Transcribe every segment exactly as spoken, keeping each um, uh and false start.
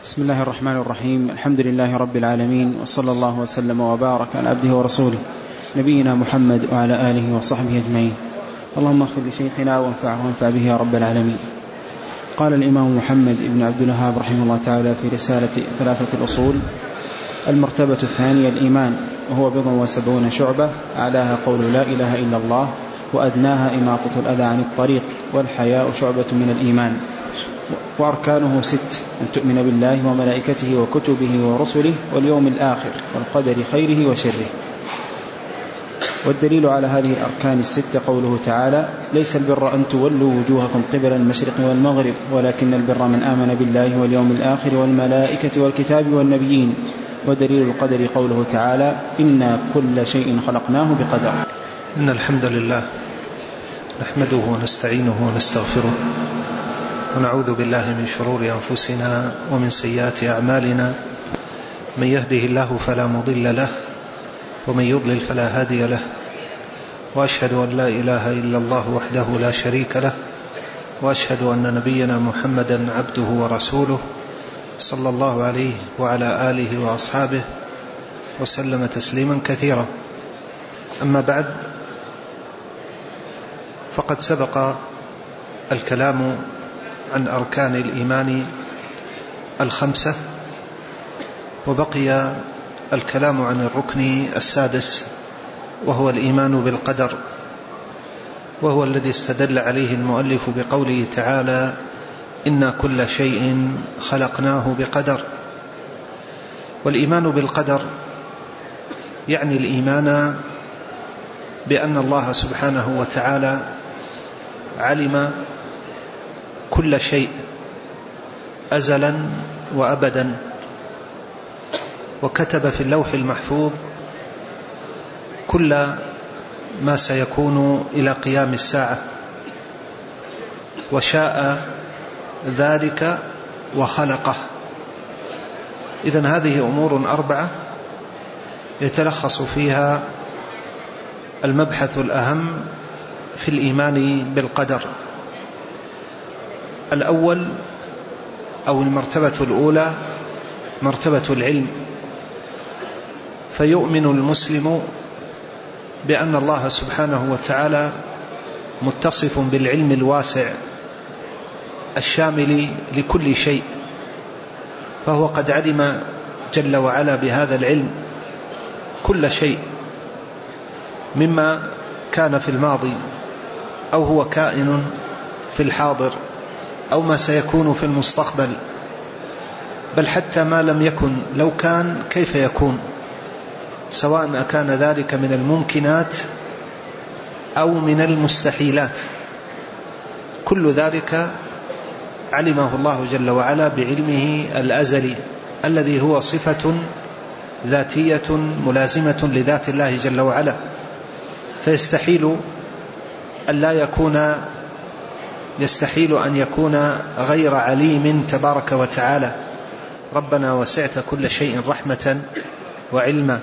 بسم الله الرحمن الرحيم. الحمد لله رب العالمين، وصلى الله وسلم وبارك على عبده ورسوله نبينا محمد وعلى آله وصحبه أجمعين. اللهم اغفر لشيخنا وانفعه وانفع به يا رب العالمين. قال الإمام محمد بن عبد الوهاب رحمه الله تعالى في رسالة ثلاثة الأصول: المرتبة الثانية الإيمان، وهو بضع وسبعون شعبة، أعلاها قول لا إله إلا الله، وأدناها إماطة الأذى عن الطريق، والحياء شعبة من الإيمان، وأركانه ست: أن تؤمن بالله وملائكته وكتبه ورسله واليوم الآخر والقدر خيره وشره. والدليل على هذه الأركان الست قوله تعالى: ليس البر أن تولوا وجوهكم قبل المشرق والمغرب ولكن البر من آمن بالله واليوم الآخر والملائكة والكتاب والنبيين. ودليل القدر قوله تعالى: إنا كل شيء خلقناه بقدر. إن الحمد لله نحمده ونستعينه ونستغفره، ونعوذ بالله من شرور أنفسنا ومن سيئات أعمالنا. من يهده الله فلا مضل له، ومن يضلل فلا هادي له. وأشهد أن لا إله إلا الله وحده لا شريك له، وأشهد أن نبينا محمدا عبده ورسوله صلى الله عليه وعلى آله وأصحابه وسلم تسليما كثيرا. أما بعد، فقد سبق الكلام عن أركان الإيمان الخمسة، وبقي الكلام عن الركن السادس، وهو الإيمان بالقدر، وهو الذي استدل عليه المؤلف بقوله تعالى: إنا كل شيء خلقناه بقدر. والإيمان بالقدر يعني الإيمان بأن الله سبحانه وتعالى علم كل شيء أزلا وأبدا، وكتب في اللوح المحفوظ كل ما سيكون إلى قيام الساعة، وشاء ذلك وخلقه. إذن هذه أمور أربعة يتلخص فيها المبحث الأهم في الإيمان بالقدر. الأول أو المرتبة الأولى مرتبة العلم، فيؤمن المسلم بأن الله سبحانه وتعالى متصف بالعلم الواسع الشامل لكل شيء، فهو قد علم جل وعلا بهذا العلم كل شيء مما كان في الماضي أو هو كائن في الحاضر أو ما سيكون في المستقبل، بل حتى ما لم يكن لو كان كيف يكون، سواء أكان ذلك من الممكنات أو من المستحيلات، كل ذلك علمه الله جل وعلا بعلمه الأزلي الذي هو صفة ذاتية ملازمة لذات الله جل وعلا، فيستحيل أن لا يكون يستحيل أن يكون غير عليم تبارك وتعالى. ربنا وسعت كل شيء رحمة وعلما.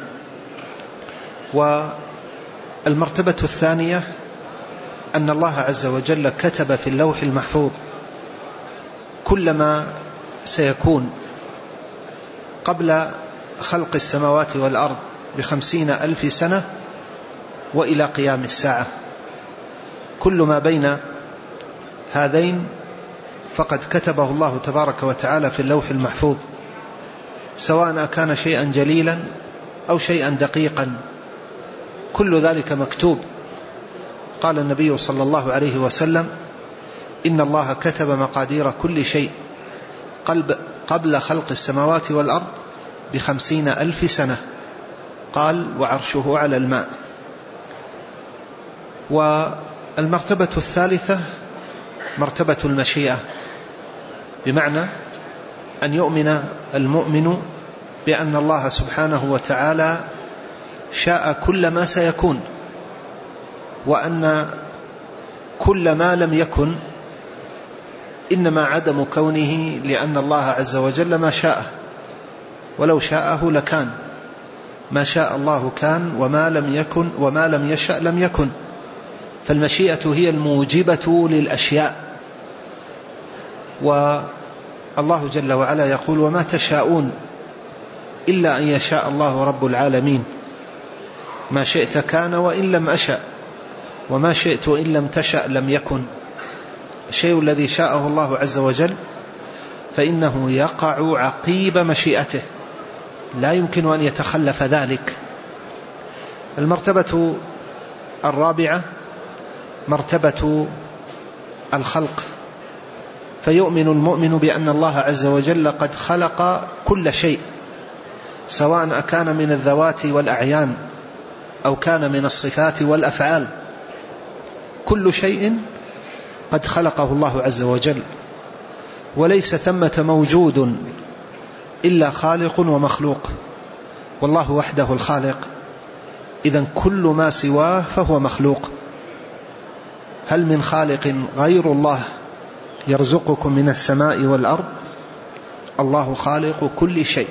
والمرتبة الثانية أن الله عز وجل كتب في اللوح المحفوظ كل ما سيكون قبل خلق السماوات والأرض بخمسين ألف سنة وإلى قيام الساعة. كل ما بين هذين فقد كتبه الله تبارك وتعالى في اللوح المحفوظ، سواء كان شيئا جليلا أو شيئا دقيقا، كل ذلك مكتوب. قال النبي صلى الله عليه وسلم: إن الله كتب مقادير كل شيء قبل خلق السماوات والأرض بخمسين ألف سنة. قال: وعرشه على الماء. والمرتبة الثالثة مرتبة المشيئة، بمعنى أن يؤمن المؤمن بأن الله سبحانه وتعالى شاء كل ما سيكون، وأن كل ما لم يكن إنما عدم كونه لأن الله عز وجل ما شاء، ولو شاءه لكان. ما شاء الله كان، وما لم يكن وما لم يشأ لم يكن. فالمشيئة هي الموجبة للأشياء، الله جل وعلا يقول: وما تشاءون إلا أن يشاء الله رب العالمين، ما شئت كان وإن لم أشأ، وما شئت إن لم تشأ لم يكن. الشيء الذي شاءه الله عز وجل فإنه يقع عقيب مشيئته، لا يمكن أن يتخلف ذلك. المرتبة الرابعة مرتبة الخلق، فيؤمن المؤمن بأن الله عز وجل قد خلق كل شيء، سواء أكان من الذوات والأعيان أو كان من الصفات والأفعال، كل شيء قد خلقه الله عز وجل، وليس ثمة موجود إلا خالق ومخلوق، والله وحده الخالق، إذن كل ما سواه فهو مخلوق. هل من خالق غير الله يرزقكم من السماء والأرض؟ الله خالق كل شيء.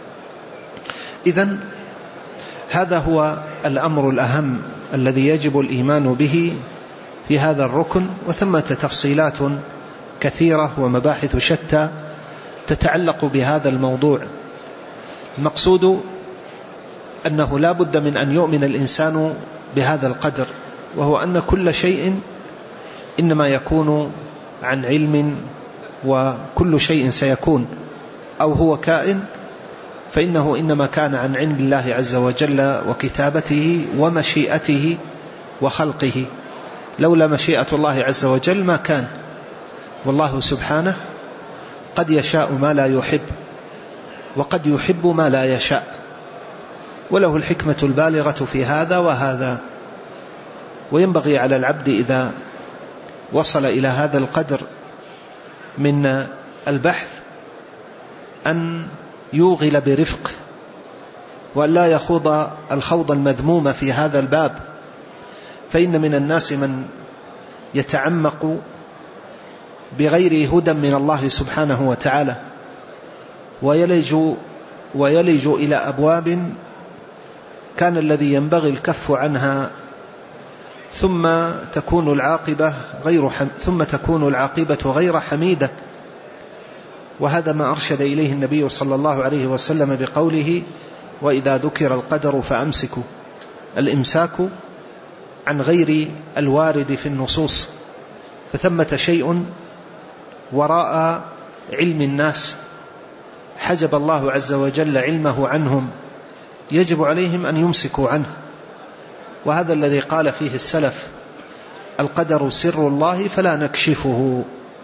إذن هذا هو الأمر الأهم الذي يجب الإيمان به في هذا الركن، وثمة تفصيلات كثيرة ومباحث شتى تتعلق بهذا الموضوع. المقصود أنه لا بد من أن يؤمن الإنسان بهذا القدر، وهو أن كل شيء إنما يكون عن علم، وكل شيء سيكون أو هو كائن فإنه إنما كان عن علم الله عز وجل وكتابته ومشيئته وخلقه. لولا مشيئة الله عز وجل ما كان، والله سبحانه قد يشاء ما لا يحب، وقد يحب ما لا يشاء، وله الحكمة البالغة في هذا وهذا. وينبغي على العبد إذا وصل إلى هذا القدر من البحث أن يوغل برفق، وأن لا يخوض الخوض المذموم في هذا الباب، فإن من الناس من يتعمق بغير هدى من الله سبحانه وتعالى، ويلج, ويلج إلى أبواب كان الذي ينبغي الكف عنها، ثم تكون العاقبة غير حم... ثم تكون العاقبة غير حميدة. وهذا ما أرشد إليه النبي صلى الله عليه وسلم بقوله: وإذا ذكر القدر فأمسكوا. الإمساك عن غير الوارد في النصوص، فثمة شيء وراء علم الناس حجب الله عز وجل علمه عنهم، يجب عليهم أن يمسكوا عنه. وهذا الذي قال فيه السلف: القدر سر الله فلا نكشفه.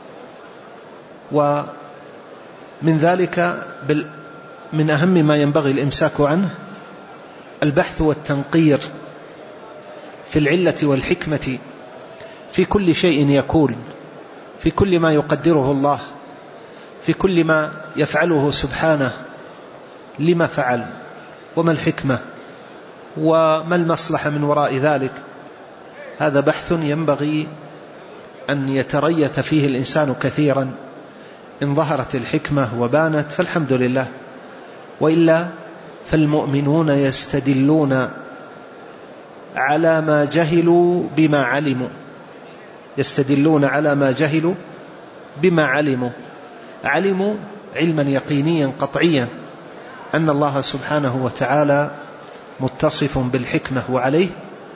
ومن ذلك من أهم ما ينبغي الإمساك عنه البحث والتنقير في العلة والحكمة في كل شيء يكون، في كل ما يقدره الله، في كل ما يفعله سبحانه، لما فعل، وما الحكمة، وما المصلحة من وراء ذلك. هذا بحث ينبغي أن يتريث فيه الإنسان كثيرا. إن ظهرت الحكمة وبانت فالحمد لله، وإلا فالمؤمنون يستدلون على ما جهلوا بما علموا، يستدلون على ما جهلوا بما علموا. علموا علما يقينيا قطعيا أن الله سبحانه وتعالى متصف بالحكمة وعليه،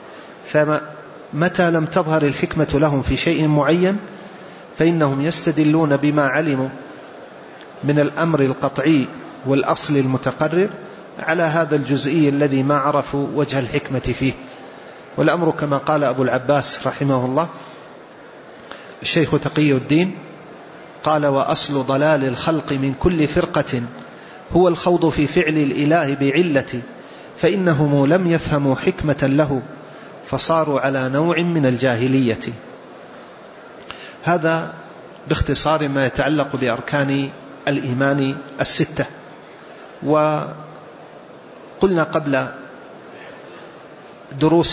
فمتى لم تظهر الحكمة لهم في شيء معين فإنهم يستدلون بما علموا من الأمر القطعي والأصل المتقرر على هذا الجزئي الذي ما عرفوا وجه الحكمة فيه. والأمر كما قال أبو العباس رحمه الله الشيخ تقي الدين قال: وأصل ضلال الخلق من كل فرقة هو الخوض في فعل الإله بعلة، فإنهم لم يفهموا حكمة له فصاروا على نوع من الجاهلية. هذا باختصار ما يتعلق بأركان الإيمان الستة. وقلنا قبل دروس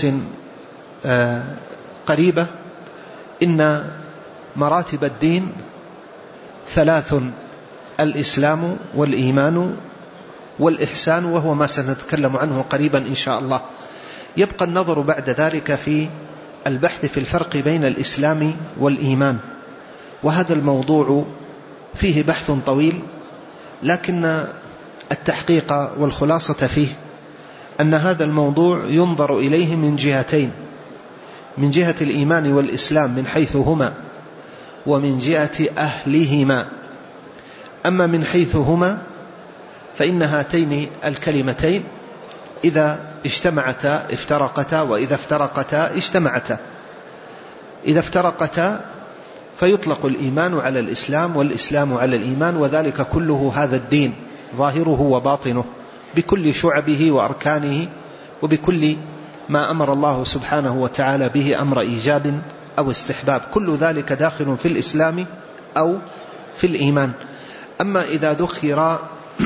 قريبة إن مراتب الدين ثلاث: الإسلام والإيمان والإحسان، وهو ما سنتكلم عنه قريبا إن شاء الله. يبقى النظر بعد ذلك في البحث في الفرق بين الإسلام والإيمان، وهذا الموضوع فيه بحث طويل، لكن التحقيق والخلاصة فيه أن هذا الموضوع ينظر إليه من جهتين: من جهة الإيمان والإسلام من حيث هما، ومن جهة أهلهما. أما من حيث هما فإن هاتين الكلمتين إذا اجتمعتا افترقتا، وإذا افترقتا اجتمعتا. إذا افترقتا فيطلق الإيمان على الإسلام والإسلام على الإيمان، وذلك كله هذا الدين ظاهره وباطنه بكل شعبه وأركانه، وبكل ما أمر الله سبحانه وتعالى به أمر إيجاب أو استحباب، كل ذلك داخل في الإسلام أو في الإيمان. أما إذا ذكر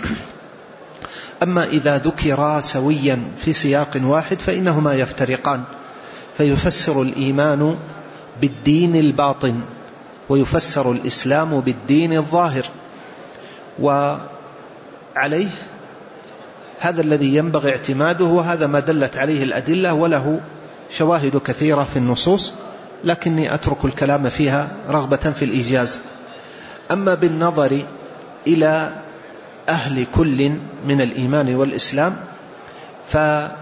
أما إذا ذكر سويا في سياق واحد فإنهما يفترقان، فيفسر الإيمان بالدين الباطن، ويفسر الإسلام بالدين الظاهر. وعليه هذا الذي ينبغي اعتماده، وهذا ما دلت عليه الأدلة، وله شواهد كثيرة في النصوص، لكني أترك الكلام فيها رغبة في الإيجاز. أما بالنظر إلى أهل كل من الإيمان والإسلام، فأهل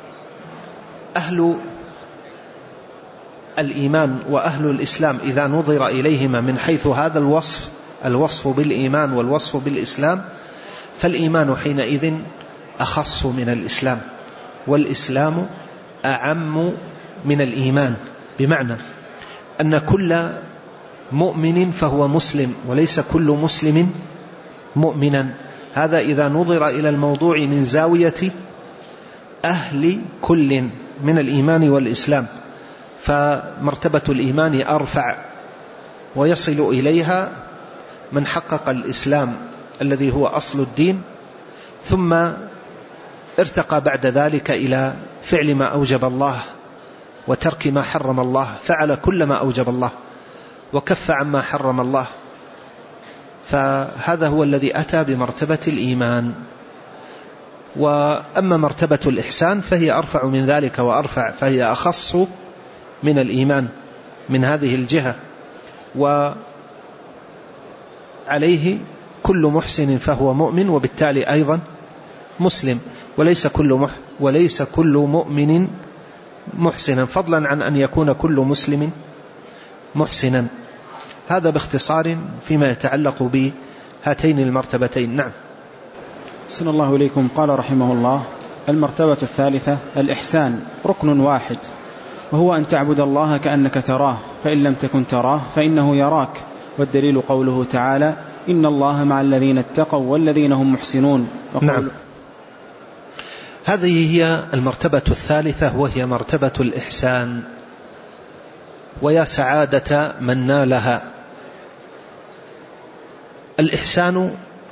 الإيمان وأهل الإسلام إذا نظر إليهما من حيث هذا الوصف، الوصف بالإيمان والوصف بالإسلام، فالإيمان حينئذ أخص من الإسلام، والإسلام أعم من الإيمان، بمعنى أن كل مؤمن فهو مسلم، وليس كل مسلم مؤمنا. هذا إذا نظر إلى الموضوع من زاوية أهل كل من الإيمان والإسلام، فمرتبة الإيمان أرفع، ويصل إليها من حقق الإسلام الذي هو أصل الدين، ثم ارتقى بعد ذلك إلى فعل ما أوجب الله وترك ما حرم الله، فعل كل ما أوجب الله وكف عما حرم الله، فهذا هو الذي أتى بمرتبة الإيمان. وأما مرتبة الإحسان فهي أرفع من ذلك وأرفع، فهي أخص من الإيمان من هذه الجهة، وعليه كل محسن فهو مؤمن، وبالتالي أيضا مسلم، وليس كل مح وليس كل مؤمن محسنا، فضلا عن أن يكون كل مسلم محسنا. هذا باختصار فيما يتعلق بهاتين المرتبتين. نعم. صلى الله إليكم. قال رحمه الله: المرتبة الثالثة الإحسان، ركن واحد، وهو أن تعبد الله كأنك تراه، فإن لم تكن تراه فإنه يراك، والدليل قوله تعالى: إن الله مع الذين اتقوا والذين هم محسنون. نعم. هذه هي المرتبة الثالثة، وهي مرتبة الإحسان، ويا سعادة من نالها. الإحسان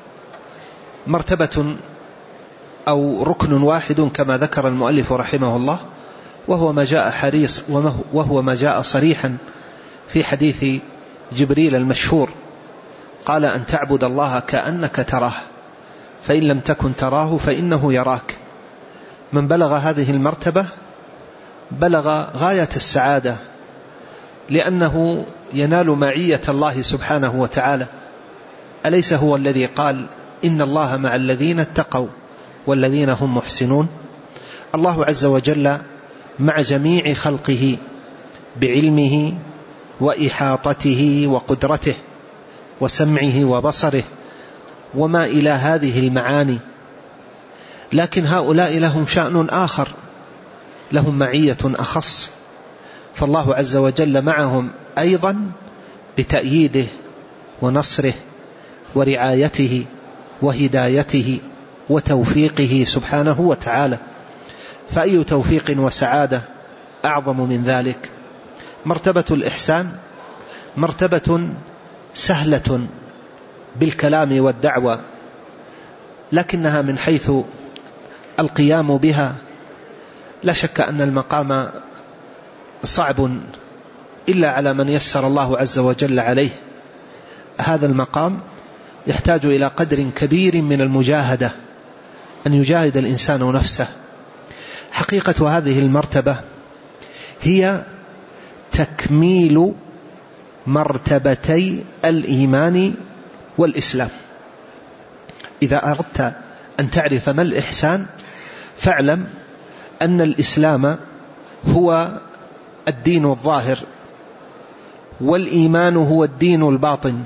مرتبة أو ركن واحد كما ذكر المؤلف رحمه الله، وهو ما جاء حريص وهو ما جاء صريحا في حديث جبريل المشهور، قال: أن تعبد الله كأنك تراه، فإن لم تكن تراه فإنه يراك. من بلغ هذه المرتبة بلغ غاية السعادة، لأنه ينال معية الله سبحانه وتعالى. أليس هو الذي قال: إن الله مع الذين اتقوا والذين هم محسنون؟ الله عز وجل مع جميع خلقه بعلمه وإحاطته وقدرته وسمعه وبصره وما إلى هذه المعاني، لكن هؤلاء لهم شأن آخر، لهم معية أخص، فالله عز وجل معهم أيضا بتأييده ونصره ورعايته وهدايته وتوفيقه سبحانه وتعالى. فأي توفيق وسعادة أعظم من ذلك؟ مرتبة الإحسان مرتبة سهلة بالكلام والدعوة، لكنها من حيث القيام بها لا شك أن المقام صعب إلا على من يسر الله عز وجل عليه. هذا المقام يحتاج إلى قدر كبير من المجاهدة، أن يجاهد الإنسان نفسه. حقيقة هذه المرتبة هي تكميل مرتبتي الإيمان والإسلام. إذا أردت أن تعرف ما الإحسان فاعلم أن الإسلام هو الدين الظاهر، والإيمان هو الدين الباطن،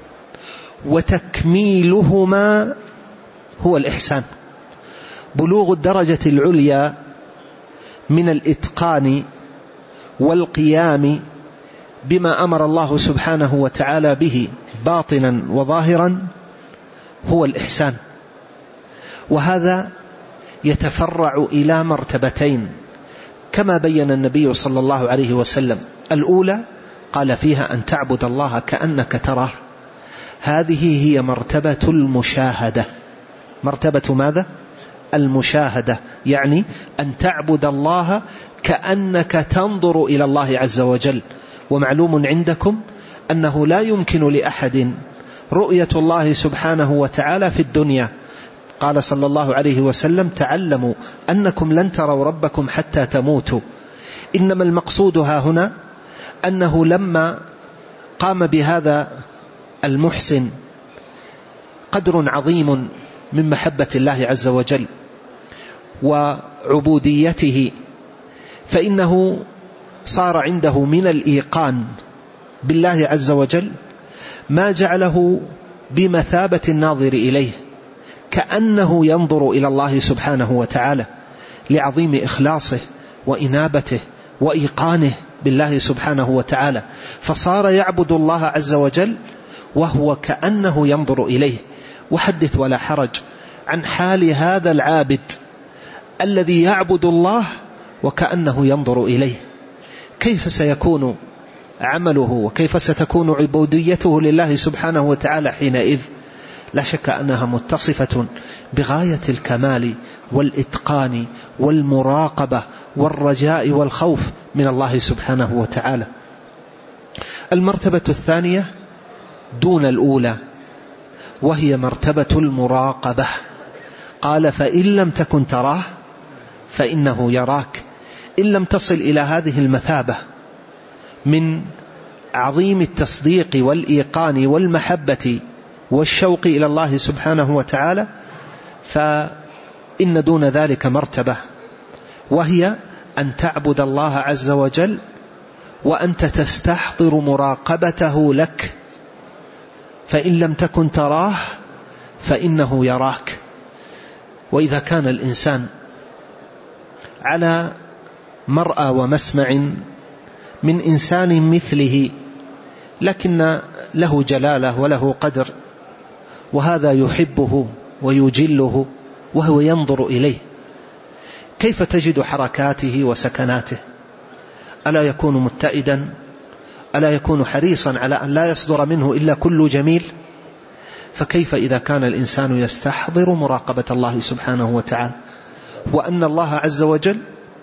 وتكميلهما هو الإحسان. بلوغ الدرجة العليا من الإتقان والقيام بما أمر الله سبحانه وتعالى به باطنا وظاهرا هو الإحسان. وهذا يتفرع إلى مرتبتين كما بين النبي صلى الله عليه وسلم. الأولى قال فيها أن تعبد الله كأنك تراه، هذه هي مرتبة المشاهدة. مرتبة ماذا؟ المشاهدة، يعني أن تعبد الله كأنك تنظر إلى الله عز وجل. ومعلوم عندكم أنه لا يمكن لأحد رؤية الله سبحانه وتعالى في الدنيا. قال صلى الله عليه وسلم: تعلموا أنكم لن تروا ربكم حتى تموتوا. إنما المقصود ها هنا أنه لما قام بهذا المحسن قدر عظيم من محبة الله عز وجل وعبوديته، فإنه صار عنده من الإيقان بالله عز وجل ما جعله بمثابة الناظر إليه، كأنه ينظر إلى الله سبحانه وتعالى لعظيم إخلاصه وإنابته وإيقانه بالله سبحانه وتعالى، فصار يعبد الله عز وجل وهو كأنه ينظر إليه. وحدث ولا حرج عن حال هذا العابد الذي يعبد الله وكأنه ينظر إليه، كيف سيكون عمله وكيف ستكون عبوديته لله سبحانه وتعالى حينئذ؟ لا شك أنها متصفة بغاية الكمال والإتقان والمراقبة والرجاء والخوف من الله سبحانه وتعالى. المرتبة الثانية دون الأولى وهي مرتبة المراقبة. قال: فإن لم تكن تراه فإنه يراك. إن لم تصل إلى هذه المثابة من عظيم التصديق والإيقان والمحبة والشوق إلى الله سبحانه وتعالى، فإن دون ذلك مرتبة، وهي أن تعبد الله عز وجل وأنت تستحضر مراقبته لك. فإن لم تكن تراه فإنه يراك. وإذا كان الإنسان على مرأى ومسمع من إنسان مثله لكن له جلاله وله قدر، وهذا يحبه ويجله وهو ينظر إليه، كيف تجد حركاته وسكناته؟ ألا يكون متئدا؟ ألا يكون حريصا على أن لا يصدر منه إلا كل جميل؟ فكيف إذا كان الإنسان يستحضر مراقبة الله سبحانه وتعالى، وأن الله عز وجل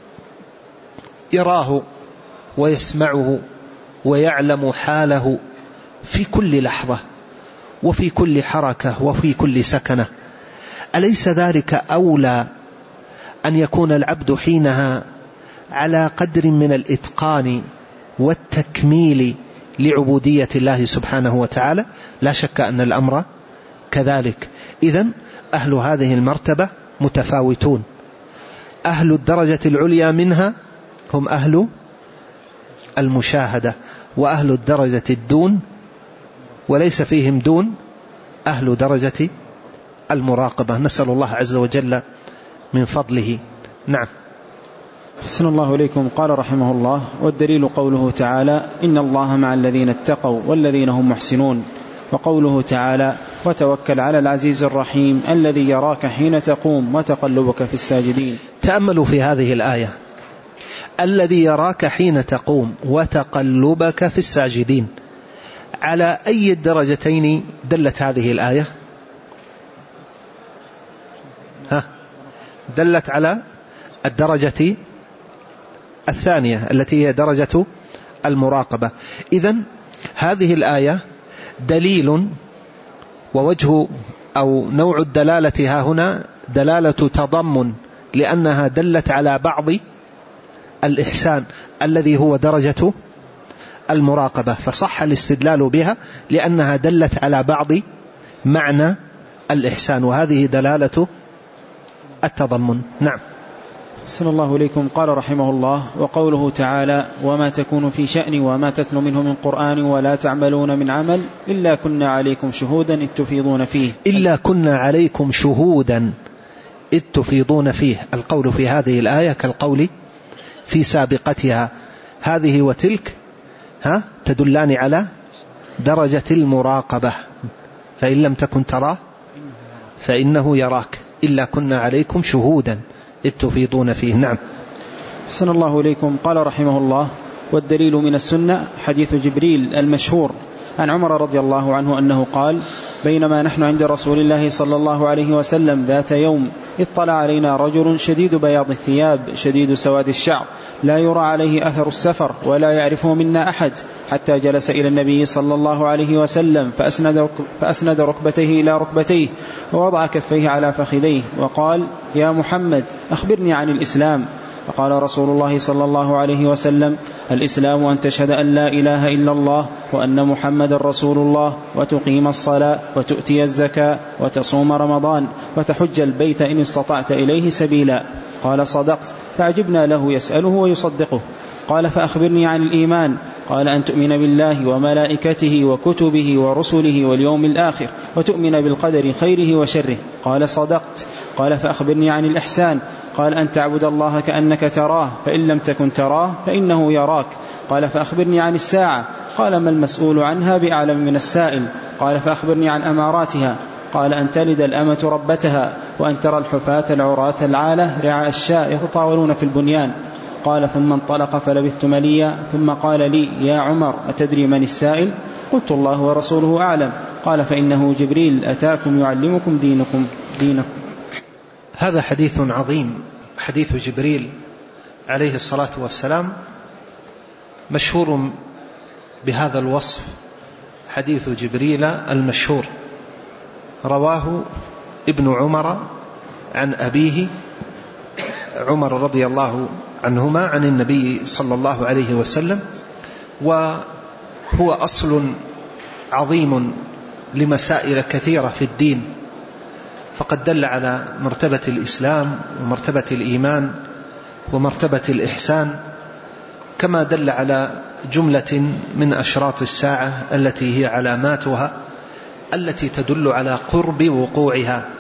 يراه ويسمعه ويعلم حاله في كل لحظة وفي كل حركة وفي كل سكنة؟ أليس ذلك أولى أن يكون العبد حينها على قدر من الإتقان والتكميل لعبودية الله سبحانه وتعالى؟ لا شك أن الأمر كذلك. إذن أهل هذه المرتبة متفاوتون. أهل الدرجة العليا منها هم أهل المشاهدة، وأهل الدرجة الدون وليس فيهم دون أهل درجة المراقبة. نسأل الله عز وجل من فضله. نعم. حسن الله إليكم. قال رحمه الله: والدليل قوله تعالى: إن الله مع الذين اتقوا والذين هم محسنون. وقوله تعالى: وتوكل على العزيز الرحيم الذي يراك حين تقوم وتقلبك في الساجدين. تأملوا في هذه الآية: الذي يراك حين تقوم وتقلبك في الساجدين. على أي الدرجتين دلت هذه الآية؟ ها؟ دلت على الدرجة الثانية التي هي درجة المراقبة. إذن هذه الآية دليل، ووجه أو نوع الدلالة ها هنا دلالة تضمن، لأنها دلت على بعض الإحسان الذي هو درجة المراقبة، فصح الاستدلال بها لأنها دلت على بعض معنى الإحسان، وهذه دلالة التضمن. نعم. صلى الله عليكم. قال رحمه الله: وقوله تعالى: وما تكون في شأن وما تتلو منه من قرآن ولا تعملون من عمل إلا كنا عليكم شهودا إذ تفيضون فيه. إلا كنا عليكم شهودا إذ تفيضون فيه. القول في هذه الآية كالقول في سابقتها، هذه وتلك ها تدلان على درجة المراقبة، فإن لم تكن تراه فإنه يراك. إلا كنا عليكم شهودا إذ تفيضون فيه. نعم. حسن الله إليكم. قال رحمه الله: والدليل من السنة حديث جبريل المشهور عن عمر رضي الله عنه أنه قال: بينما نحن عند رسول الله صلى الله عليه وسلم ذات يوم اطلع علينا رجل شديد بياض الثياب شديد سواد الشعر لا يرى عليه أثر السفر ولا يعرفه منا أحد، حتى جلس إلى النبي صلى الله عليه وسلم فأسند, فأسند ركبتيه إلى ركبتيه ووضع كفيه على فخذيه وقال: يا محمد أخبرني عن الإسلام. فقال رسول الله صلى الله عليه وسلم: الإسلام أن تشهد أن لا إله إلا الله وأن محمد رسول الله وتقيم الصلاة وتؤتي الزكاة وتصوم رمضان وتحج البيت إن استطعت إليه سبيلا. قال: صدقت. فعجبنا له يسأله ويصدقه. قال: فأخبرني عن الإيمان. قال: أن تؤمن بالله وملائكته وكتبه ورسله واليوم الآخر وتؤمن بالقدر خيره وشره. قال: صدقت. قال: فأخبرني عن الإحسان. قال: أن تعبد الله كأنك تراه فإن لم تكن تراه فإنه يراك. قال: فأخبرني عن الساعة. قال: ما المسؤول عنها بأعلم من السائل. قال: فأخبرني عن أماراتها. قال: أن تلد الأمة ربتها وأن ترى الحفاة العراة العالة رعاء الشاء يتطاولون في البنيان. قال: ثم انطلق فلبثت مليا ثم قال لي: يا عمر أتدري من السائل؟ قلت: الله ورسوله أعلم. قال: فإنه جبريل أتاكم يعلمكم دينكم دينكم. هذا حديث عظيم، حديث جبريل عليه الصلاة والسلام، مشهور بهذا الوصف، حديث جبريل المشهور. رواه ابن عمر عن أبيه عمر رضي الله عنهما عن النبي صلى الله عليه وسلم، وهو أصل عظيم لمسائل كثيرة في الدين، فقد دل على مرتبة الإسلام ومرتبة الإيمان ومرتبة الإحسان، كما دل على جملة من أشراط الساعة التي هي علاماتها التي تدل على قرب وقوعها.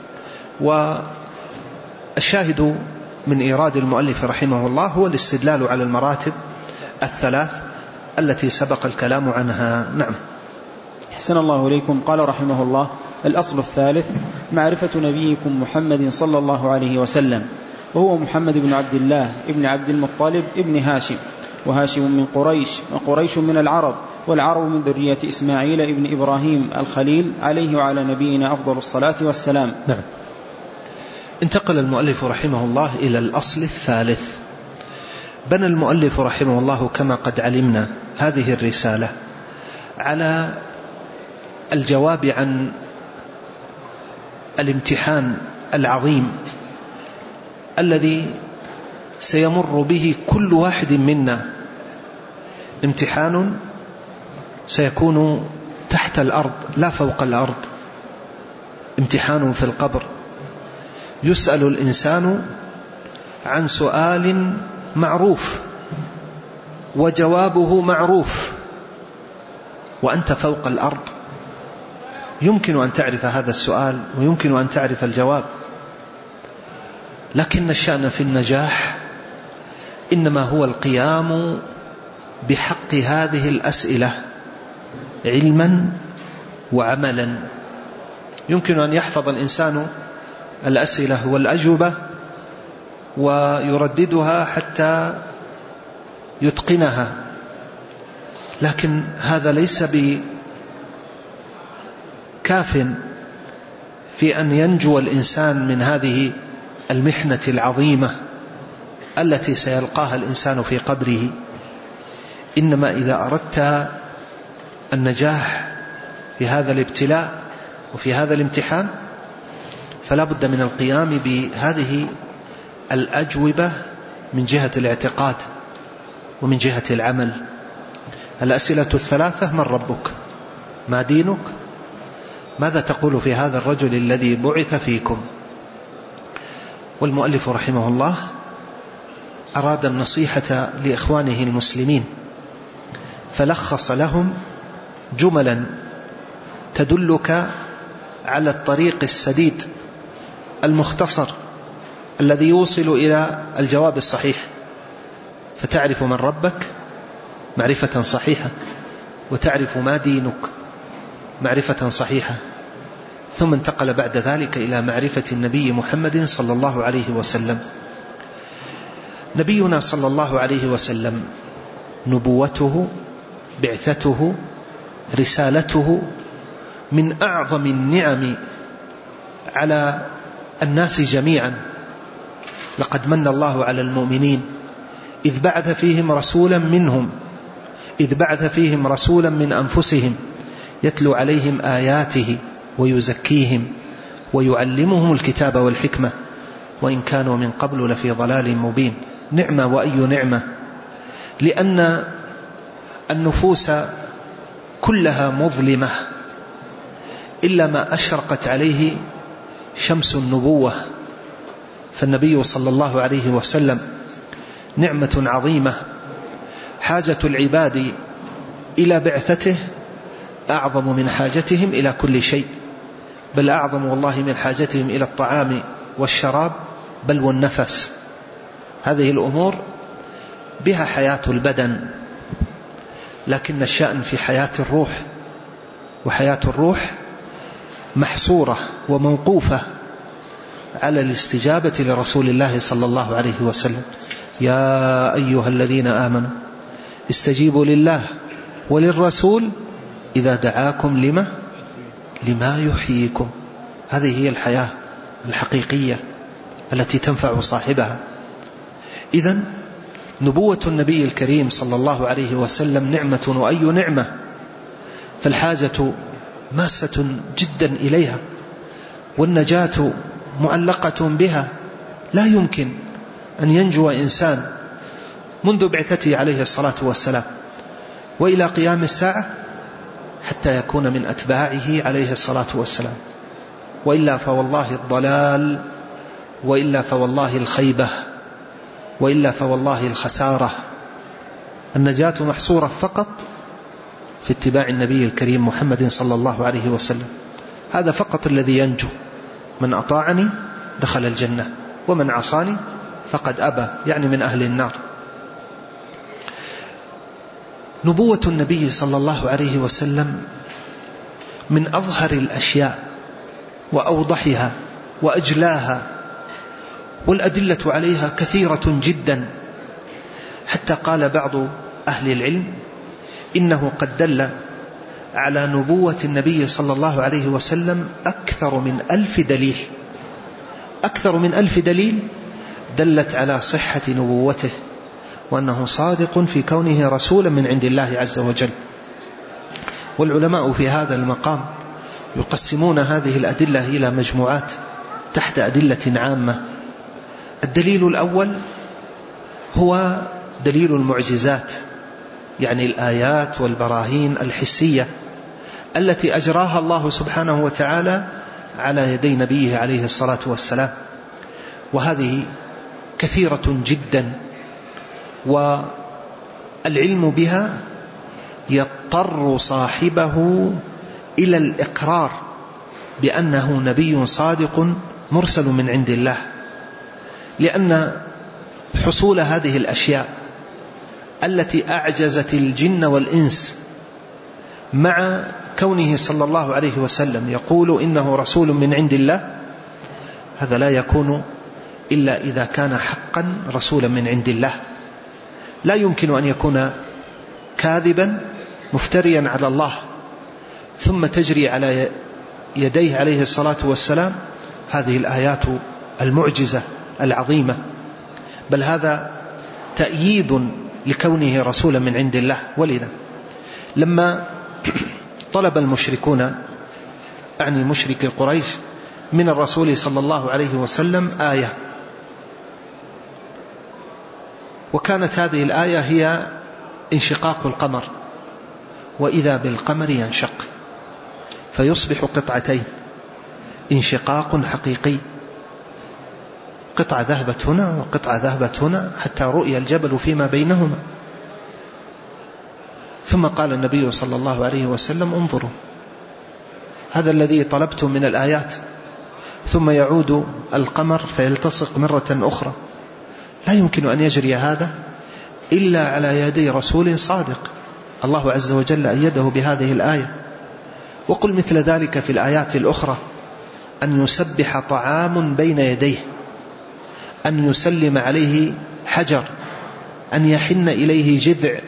والشاهد من إيراد المؤلف رحمه الله هو الاستدلال على المراتب الثلاث التي سبق الكلام عنها. نعم. حسن الله إليكم. قال رحمه الله: الأصل الثالث معرفة نبيكم محمد صلى الله عليه وسلم، وهو محمد بن عبد الله ابن عبد المطلب ابن هاشم، وهاشم من قريش، وقريش من العرب، والعرب من ذرية إسماعيل ابن إبراهيم الخليل عليه وعلى نبينا أفضل الصلاة والسلام. نعم. انتقل المؤلف رحمه الله إلى الأصل الثالث. بنى المؤلف رحمه الله كما قد علمنا هذه الرسالة على الجواب عن الامتحان العظيم الذي سيمر به كل واحد منا، امتحان سيكون تحت الأرض لا فوق الأرض، امتحان في القبر. يسأل الإنسان عن سؤال معروف وجوابه معروف، وأنت فوق الأرض يمكن أن تعرف هذا السؤال ويمكن أن تعرف الجواب، لكن الشأن في النجاح إنما هو القيام بحق هذه الأسئلة علما وعملا. يمكن أن يحفظ الإنسان الأسئلة والأجوبة ويرددها حتى يتقنها، لكن هذا ليس بكاف في أن ينجو الإنسان من هذه المحنة العظيمة التي سيلقاها الإنسان في قبره. إنما إذا أردت النجاح في هذا الابتلاء وفي هذا الامتحان فلا بد من القيام بهذه الأجوبة من جهة الاعتقاد ومن جهة العمل. الأسئلة الثلاثة: من ربك؟ ما دينك؟ ماذا تقول في هذا الرجل الذي بعث فيكم؟ والمؤلف رحمه الله أراد النصيحة لإخوانه المسلمين، فلخص لهم جملا تدلك على الطريق السديد المختصر الذي يوصل إلى الجواب الصحيح، فتعرف من ربك معرفة صحيحة، وتعرف ما دينك معرفة صحيحة. ثم انتقل بعد ذلك إلى معرفة النبي محمد صلى الله عليه وسلم. نبينا صلى الله عليه وسلم نبوته، بعثته، رسالته من أعظم النعم على الناس جميعا. لقد من الله على المؤمنين إذ بعث فيهم رسولا منهم إذ بعث فيهم رسولا من أنفسهم يتلو عليهم آياته ويزكيهم ويعلمهم الكتاب والحكمة وإن كانوا من قبل لفي ضلال مبين. نعمة وأي نعمة، لأن النفوس كلها مظلمة إلا ما أشرقت عليه شمس النبوة، فالنبي صلى الله عليه وسلم نعمة عظيمة. حاجة العباد إلى بعثته أعظم من حاجتهم إلى كل شيء، بل أعظم والله من حاجتهم إلى الطعام والشراب بل والنفس. هذه الأمور بها حياة البدن، لكن الشأن في حياة الروح، وحياة الروح محصورة وموقوفة على الاستجابة لرسول الله صلى الله عليه وسلم. يا أيها الذين آمنوا استجيبوا لله وللرسول إذا دعاكم لما لما يحييكم. هذه هي الحياة الحقيقية التي تنفع صاحبها. إذن نبوة النبي الكريم صلى الله عليه وسلم نعمة وأي نعمة، فالحاجة ماسة جدا إليها، والنجاة معلقة بها. لا يمكن أن ينجو إنسان منذ بعثته عليه الصلاة والسلام وإلى قيام الساعة حتى يكون من أتباعه عليه الصلاة والسلام، وإلا فوالله الضلال، وإلا فوالله الخيبة، وإلا فوالله الخسارة. النجاة محصورة فقط في اتباع النبي الكريم محمد صلى الله عليه وسلم. هذا فقط الذي ينجو. من أطاعني دخل الجنة ومن عصاني فقد أبى، يعني من أهل النار. نبوة النبي صلى الله عليه وسلم من أظهر الأشياء وأوضحها وأجلاها، والأدلة عليها كثيرة جدا، حتى قال بعض أهل العلم إنه قد دل على نبوة النبي صلى الله عليه وسلم أكثر من ألف دليل أكثر من ألف دليل دلت على صحة نبوته، وأنه صادق في كونه رسولا من عند الله عز وجل. والعلماء في هذا المقام يقسمون هذه الأدلة إلى مجموعات تحت أدلة عامة. الدليل الأول هو دليل المعجزات، يعني الآيات والبراهين الحسية التي أجراها الله سبحانه وتعالى على يدي نبيه عليه الصلاة والسلام، وهذه كثيرة جدا، والعلم بها يضطر صاحبه إلى الإقرار بأنه نبي صادق مرسل من عند الله، لأن حصول هذه الأشياء التي أعجزت الجن والإنس، مع كونه صلى الله عليه وسلم يقول إنه رسول من عند الله، هذا لا يكون إلا إذا كان حقا رسولا من عند الله. لا يمكن أن يكون كاذبا مفتريا على الله ثم تجري على يديه عليه الصلاة والسلام هذه الآيات المعجزة العظيمة، بل هذا تأييد لكونه رسولا من عند الله. ولذا لما طلب المشركون، أعني مشرك قريش، من الرسول صلى الله عليه وسلم آية، وكانت هذه الآية هي انشقاق القمر، وإذا بالقمر ينشق، فيصبح قطعتين، انشقاق حقيقي، قطعة ذهبت هنا وقطعة ذهبت هنا حتى رؤي الجبل فيما بينهما. ثم قال النبي صلى الله عليه وسلم انظروا هذا الذي طلبتم من الآيات. ثم يعود القمر فيلتصق مرة أخرى. لا يمكن أن يجري هذا إلا على يدي رسول صادق. الله عز وجل أيده بهذه الآية. وقل مثل ذلك في الآيات الأخرى، أن يسبح طعام بين يديه، أن يسلم عليه حجر، أن يحن إليه جذع،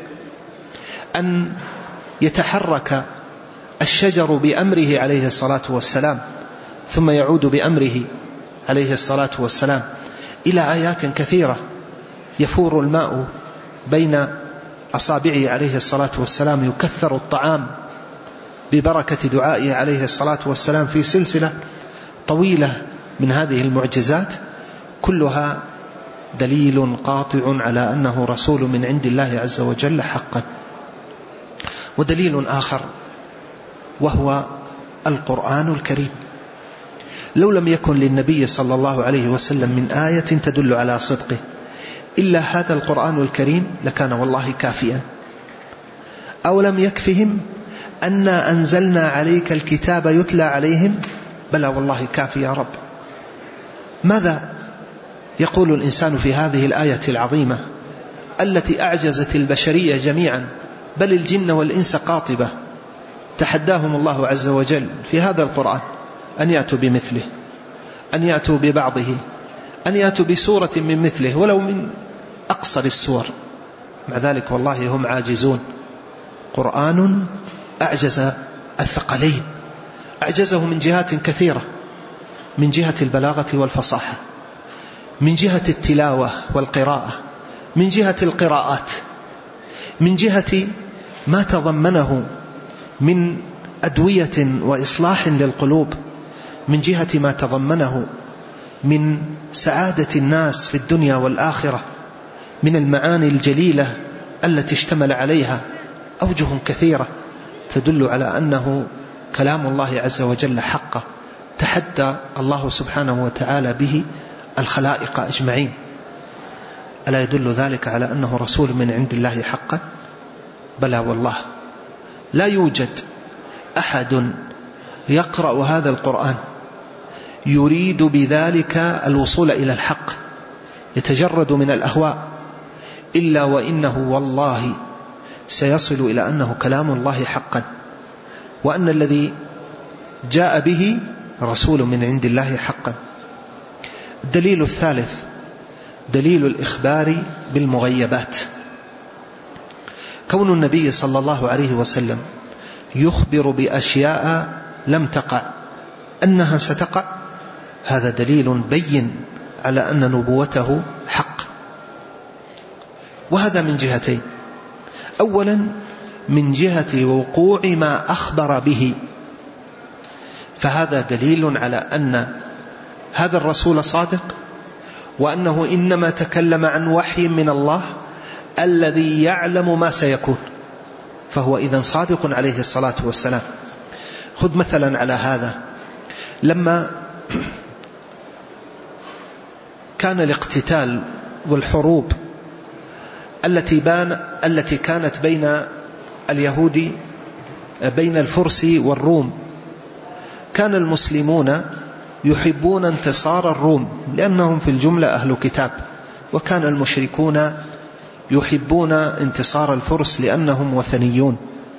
أن يتحرك الشجر بأمره عليه الصلاة والسلام ثم يعود بأمره عليه الصلاة والسلام، إلى آيات كثيرة. يفور الماء بين أصابعه عليه الصلاة والسلام، يكثر الطعام ببركة دعائه عليه الصلاة والسلام، في سلسلة طويلة من هذه المعجزات، كلها دليل قاطع على أنه رسول من عند الله عز وجل حقا. ودليل آخر وهو القرآن الكريم. لو لم يكن للنبي صلى الله عليه وسلم من آية تدل على صدقه إلا هذا القرآن الكريم لكان والله كافيا. أو لم يكفهم أنا أنزلنا عليك الكتاب يتلى عليهم، بلى والله كافي يا رب. ماذا يقول الإنسان في هذه الآية العظيمة التي أعجزت البشرية جميعا، بل الجن والإنس قاطبة؟ تحداهم الله عز وجل في هذا القرآن أن يأتوا بمثله، أن يأتوا ببعضه، أن يأتوا بسورة من مثله ولو من أقصر السور. مع ذلك والله هم عاجزون. قرآن أعجز الثقلين، أعجزه من جهات كثيرة، من جهة البلاغة والفصاحة، من جهة التلاوة والقراءة، من جهة القراءات، من جهة ما تضمنه من أدوية وإصلاح للقلوب، من جهة ما تضمنه من سعادة الناس في الدنيا والآخرة، من المعاني الجليلة التي اشتمل عليها أوجه كثيرة تدل على أنه كلام الله عز وجل حقا، تحدى الله سبحانه وتعالى به الخلائق أجمعين. ألا يدل ذلك على أنه رسول من عند الله حقا؟ بلى والله. لا يوجد أحد يقرأ هذا القرآن يريد بذلك الوصول إلى الحق، يتجرد من الأهواء، إلا وإنه والله سيصل إلى أنه كلام الله حقا، وأن الذي جاء به رسول من عند الله حقا. الدليل الثالث دليل الإخبار بالمغيبات. كون النبي صلى الله عليه وسلم يخبر بأشياء لم تقع أنها ستقع، هذا دليل بين على أن نبوته حق. وهذا من جهتين: أولا من جهة وقوع ما أخبر به، فهذا دليل على أن هذا الرسول صادق، وأنه إنما تكلم عن وحي من الله الذي يعلم ما سيكون، فهو إذن صادق عليه الصلاة والسلام. خذ مثلا على هذا، لما كان الاقتتال والحروب التي بان التي كانت بين اليهود بين الفرس والروم، كان المسلمون يحبون انتصار الروم لأنهم في الجملة أهل كتاب، وكان المشركون يحبون انتصار الفرس لأنهم وثنيون.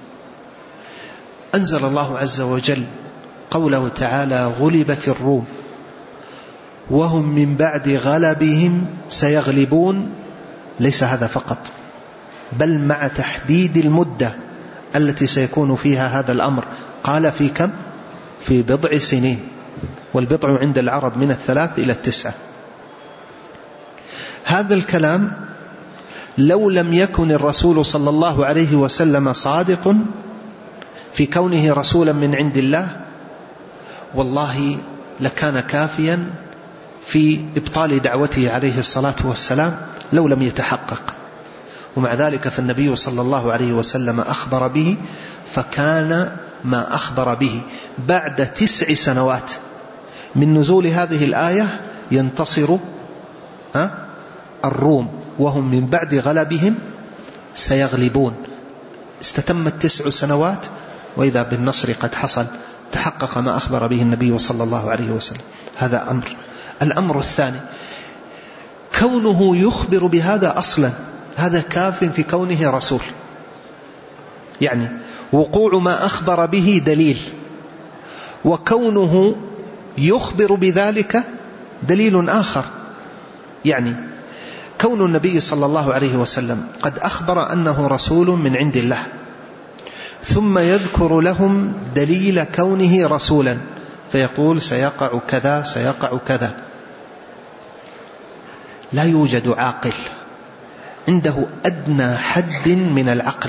أنزل الله عز وجل قوله تعالى: غلبت الروم وهم من بعد غلبهم سيغلبون. ليس هذا فقط، بل مع تحديد المدة التي سيكون فيها هذا الأمر، قال في كم؟ في بضع سنين، والبضع عند العرب من الثلاث إلى التسعة. هذا الكلام لو لم يكن الرسول صلى الله عليه وسلم صادق في كونه رسولا من عند الله، والله لكان كافيا في إبطال دعوته عليه الصلاة والسلام لو لم يتحقق. ومع ذلك فالنبي صلى الله عليه وسلم أخبر به، فكان ما أخبر به بعد تسع سنوات من نزول هذه الآية ينتصر ها الروم وهم من بعد غلبهم سيغلبون. استتمت تسع سنوات وإذا بالنصر قد حصل، تحقق ما أخبر به النبي صلى الله عليه وسلم. هذا أمر. الأمر الثاني كونه يخبر بهذا أصلا، هذا كاف في كونه رسول، يعني وقوع ما أخبر به دليل، وكونه يخبر بذلك دليل آخر. يعني كون النبي صلى الله عليه وسلم قد أخبر أنه رسول من عند الله، ثم يذكر لهم دليل كونه رسولا فيقول سيقع كذا سيقع كذا. لا يوجد عاقل عنده أدنى حد من العقل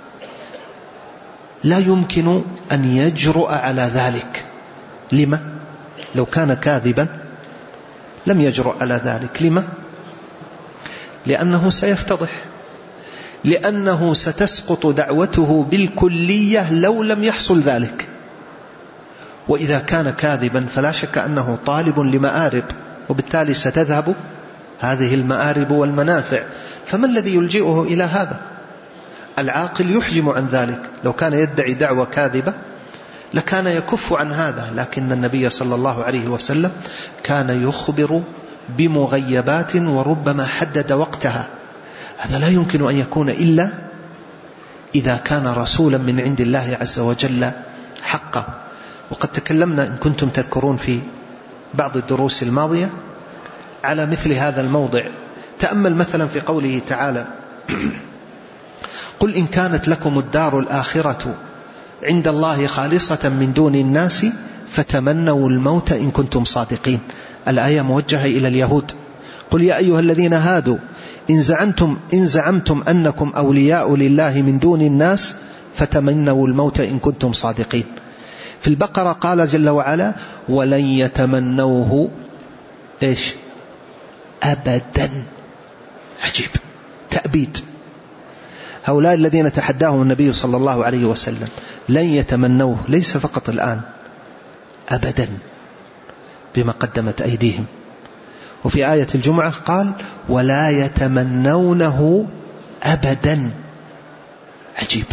لا يمكن أن يجرؤ على ذلك. لما؟ لو كان كاذبا لم يجرؤ على ذلك. لما؟ لأنه سيفتضح، لأنه ستسقط دعوته بالكلية لو لم يحصل ذلك. وإذا كان كاذبا فلا شك أنه طالب لمآرب، وبالتالي ستذهب هذه المآرب والمنافع. فما الذي يلجئه إلى هذا؟ العاقل يحجم عن ذلك. لو كان يدعي دعوة كاذبة لكان يكف عن هذا، لكن النبي صلى الله عليه وسلم كان يخبر بمغيبات وربما حدد وقتها. هذا لا يمكن أن يكون إلا إذا كان رسولا من عند الله عز وجل حقا. وقد تكلمنا إن كنتم تذكرون في بعض الدروس الماضية على مثل هذا الموضع. تأمل مثلا في قوله تعالى قل إن كانت لكم الدار الآخرة عند الله خالصة من دون الناس فتمنوا الموت إن كنتم صادقين. الآية موجهة إلى اليهود. قل يا أيها الذين هادوا إن زعمتم, إن زعمتم أنكم أولياء لله من دون الناس فتمنوا الموت إن كنتم صادقين. في البقرة قال جل وعلا ولن يتمنوه إيش؟ أبدا. عجيب، تأبيد. هؤلاء الذين تحداهم النبي صلى الله عليه وسلم لن يتمنوه، ليس فقط الآن، أبدا، بما قدمت أيديهم. وفي آية الجمعة قال ولا يتمنونه أبدا. عجيب.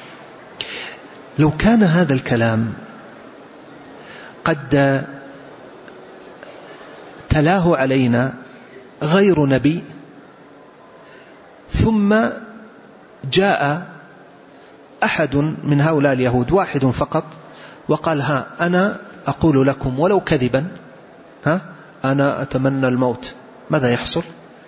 لو كان هذا الكلام قد تلاه علينا غير نبي ثم جاء أحد من هؤلاء اليهود، واحد فقط، وقال ها أنا أقول لكم ولو كذبا، ها أنا أتمنى الموت، ماذا يحصل؟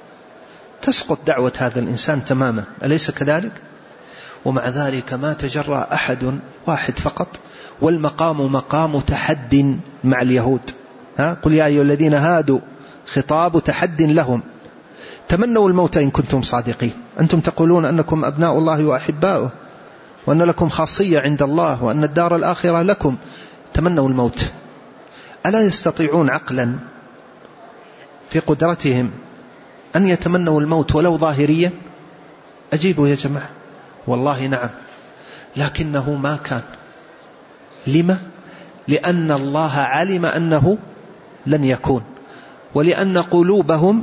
تسقط دعوة هذا الإنسان تماما، أليس كذلك؟ ومع ذلك ما تجرأ أحد، واحد فقط، والمقام مقام تحد مع اليهود. ها قل يا أيها الذين هادوا، خطاب تحد لهم. تمنوا الموت إن كنتم صادقين. أنتم تقولون أنكم أبناء الله وأحباؤه وأن لكم خاصية عند الله وأن الدار الآخرة لكم، تمنوا الموت. ألا يستطيعون عقلا في قدرتهم أن يتمنوا الموت ولو ظاهريا؟ أجيبوا يا جماعة، والله نعم، لكنه ما كان. لما؟ لأن الله علم أنه لن يكون، ولأن قلوبهم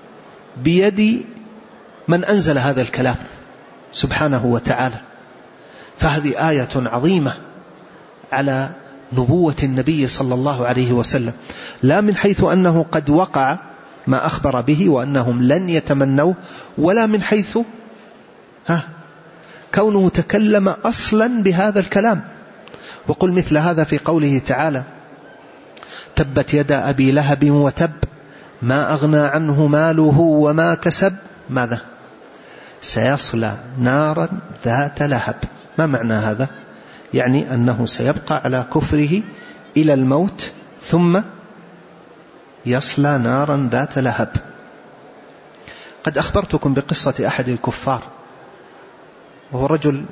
بيد من أنزل هذا الكلام سبحانه وتعالى. فهذه آية عظيمة على نبوة النبي صلى الله عليه وسلم، لا من حيث أنه قد وقع ما أخبر به وأنهم لن يتمنوا، ولا من حيث ها كونه تكلم أصلا بهذا الكلام. وقل مثل هذا في قوله تعالى تبت يدا أبي لهب وتب ما أغنى عنه ماله وما كسب، ماذا؟ سيصلى نارا ذات لهب. ما معنى هذا؟ يعني أنه سيبقى على كفره إلى الموت ثم يصلى نارا ذات لهب. قد أخبرتكم بقصة أحد الكفار، وهو رجل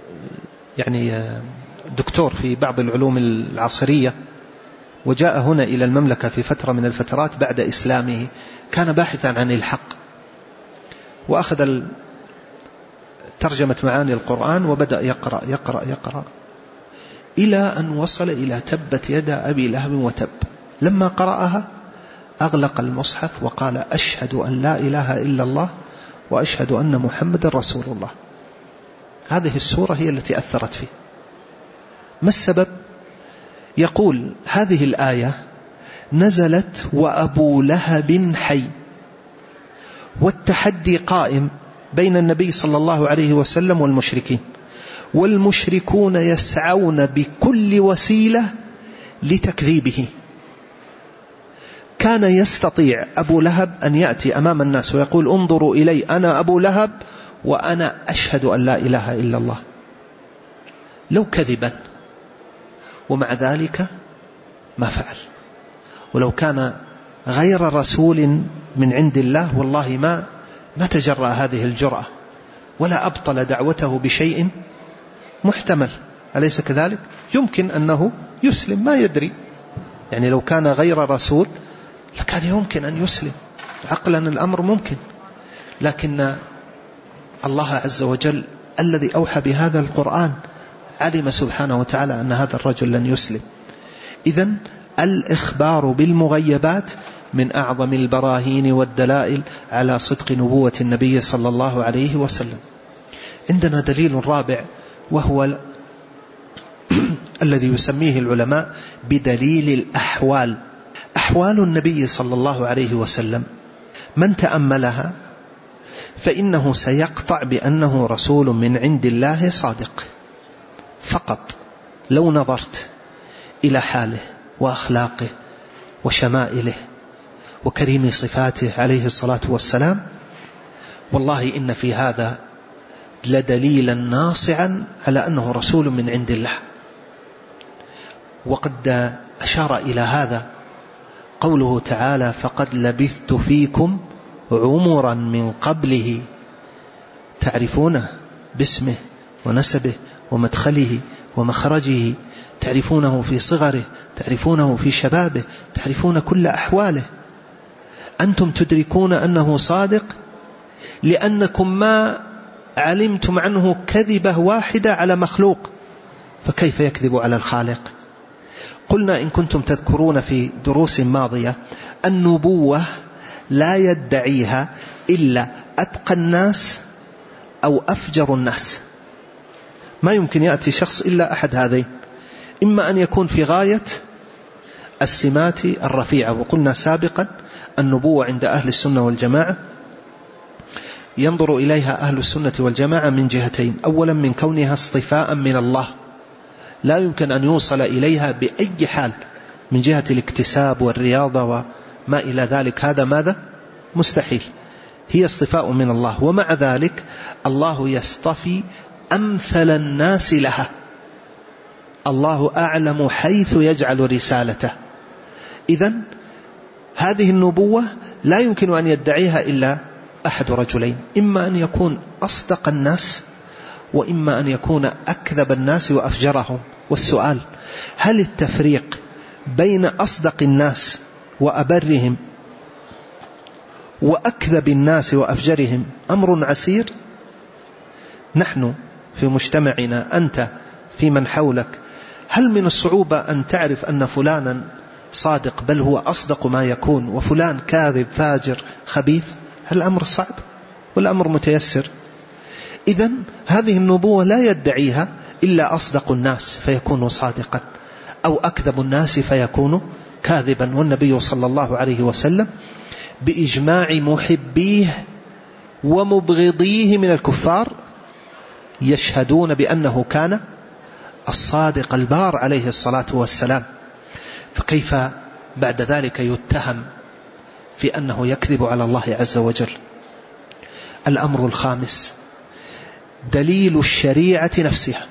يعني دكتور في بعض العلوم العصرية، وجاء هنا إلى المملكة في فترة من الفترات بعد إسلامه. كان باحثا عن الحق، وأخذ ترجمة معاني القرآن وبدأ يقرأ يقرأ يقرأ إلى أن وصل إلى تبت يدا أبي لهب وتب. لما قرأها أغلق المصحف وقال أشهد أن لا إله إلا الله وأشهد أن محمد رسول الله. هذه السورة هي التي أثرت فيه. ما السبب؟ يقول هذه الآية نزلت وأبو لهب حي، والتحدي قائم بين النبي صلى الله عليه وسلم والمشركين، والمشركون يسعون بكل وسيلة لتكذيبه. كان يستطيع أبو لهب أن يأتي أمام الناس ويقول انظروا إلي أنا أبو لهب وأنا أشهد أن لا إله إلا الله، لو كذبا، ومع ذلك ما فعل. ولو كان غير رسول من عند الله والله ما ما تجرأ هذه الجرأة ولا أبطل دعوته بشيء محتمل، أليس كذلك؟ يمكن أنه يسلم، ما يدري، يعني لو كان غير رسول لكان يمكن أن يسلم، عقلا الأمر ممكن، لكن الله عز وجل الذي أوحى بهذا القرآن علم سبحانه وتعالى أن هذا الرجل لن يسلم. إذن الإخبار بالمغيبات من أعظم البراهين والدلائل على صدق نبوة النبي صلى الله عليه وسلم. عندنا دليل رابع وهو الذي يسميه العلماء بدليل الأحوال. أحوال النبي صلى الله عليه وسلم من تأملها فإنه سيقطع بأنه رسول من عند الله صادق، فقط لو نظرت إلى حاله وأخلاقه وشمائله وكريم صفاته عليه الصلاة والسلام، والله إن في هذا لدليلا ناصعا على أنه رسول من عند الله. وقد أشار إلى هذا قوله تعالى فقد لبثت فيكم عمرا من قبله تعرفونه باسمه ونسبه ومدخله ومخرجه، تعرفونه في صغره، تعرفونه في شبابه، تعرفون كل أحواله. أنتم تدركون أنه صادق لأنكم ما علمتم عنه كذبة واحدة على مخلوق، فكيف يكذب على الخالق؟ قلنا إن كنتم تذكرون في دروس ماضية النبوة لا يدعيها إلا أتقى الناس أو أفجر الناس، ما يمكن يأتي شخص إلا أحد هذين، إما أن يكون في غاية السمات الرفيعة. وقلنا سابقا النبوة عند أهل السنة والجماعة ينظر إليها أهل السنة والجماعة من جهتين: أولا من كونها اصطفاء من الله لا يمكن أن يوصل إليها بأي حال من جهة الاكتساب والرياضة وما إلى ذلك، هذا ماذا؟ مستحيل، هي اصطفاء من الله. ومع ذلك الله يصطفي أمثل الناس لها، الله أعلم حيث يجعل رسالته. إذن هذه النبوة لا يمكن أن يدعيها إلا أحد رجلين، إما أن يكون أصدق الناس وإما أن يكون أكذب الناس وأفجرهم. والسؤال: هل التفريق بين أصدق الناس وأبرهم وأكذب الناس وأفجرهم أمر عسير؟ نحن في مجتمعنا، أنت في من حولك، هل من الصعوبة أن تعرف أن فلانا صادق بل هو أصدق ما يكون وفلان كاذب فاجر خبيث؟ هل الأمر صعب والأمر متيسر؟ إذن هذه النبوة لا يدعيها إلا أصدق الناس فيكون صادقا، أو أكذب الناس فيكون كاذبا. والنبي صلى الله عليه وسلم بإجماع محبيه ومبغضيه من الكفار يشهدون بأنه كان الصادق البار عليه الصلاة والسلام، فكيف بعد ذلك يتهم في أنه يكذب على الله عز وجل؟ الأمر الخامس دليل الشريعة نفسها.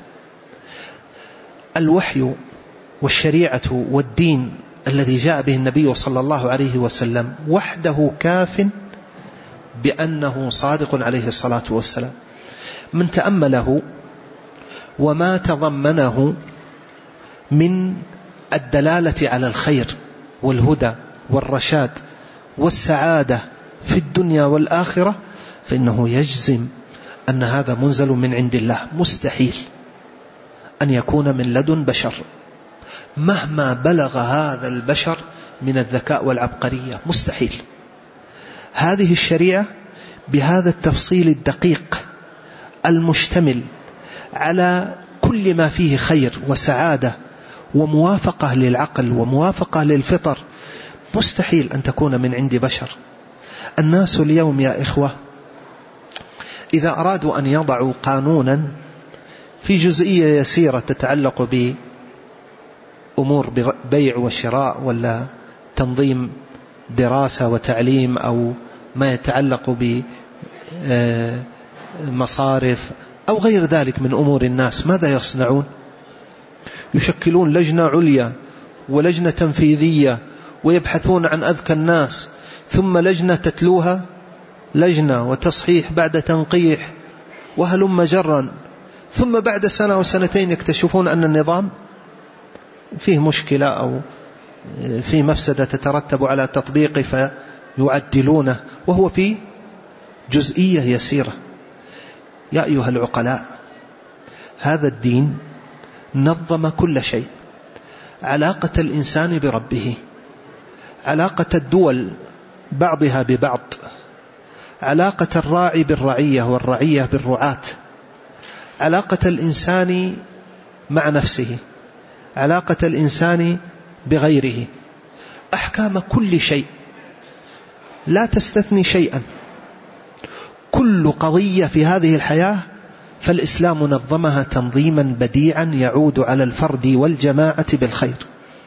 الوحي والشريعة والدين الذي جاء به النبي صلى الله عليه وسلم وحده كاف بأنه صادق عليه الصلاة والسلام. من تأمله وما تضمنه من الدلالة على الخير والهدى والرشاد والسعادة في الدنيا والآخرة فإنه يجزم أن هذا منزل من عند الله. مستحيل أن يكون من لدن بشر، مهما بلغ هذا البشر من الذكاء والعبقرية مستحيل. هذه الشريعة بهذا التفصيل الدقيق المشتمل على كل ما فيه خير وسعادة وموافقة للعقل وموافقة للفطر، مستحيل أن تكون من عند بشر. الناس اليوم يا إخوة إذا أرادوا أن يضعوا قانونا في جزئية يسيرة تتعلق بأمور بيع وشراء ولا تنظيم دراسة وتعليم أو ما يتعلق بمصارف أو غير ذلك من أمور الناس، ماذا يصنعون؟ يشكلون لجنة عليا ولجنة تنفيذية ويبحثون عن أذكى الناس، ثم لجنة تتلوها لجنة وتصحيح بعد تنقيح وهلم جرا، ثم بعد سنة وسنتين يكتشفون أن النظام فيه مشكلة أو فيه مفسدة تترتب على تطبيقه فيعدلونه وهو في جزئية يسيرة. يا أيها العقلاء، هذا الدين نظم كل شيء، علاقة الإنسان بربه، علاقة الدول بعضها ببعض، علاقة الراعي بالرعية والرعية بالرعاة، علاقة الإنسان مع نفسه، علاقة الإنسان بغيره، أحكام كل شيء لا تستثني شيئا. كل قضية في هذه الحياة فالإسلام نظمها تنظيما بديعا يعود على الفرد والجماعة بالخير.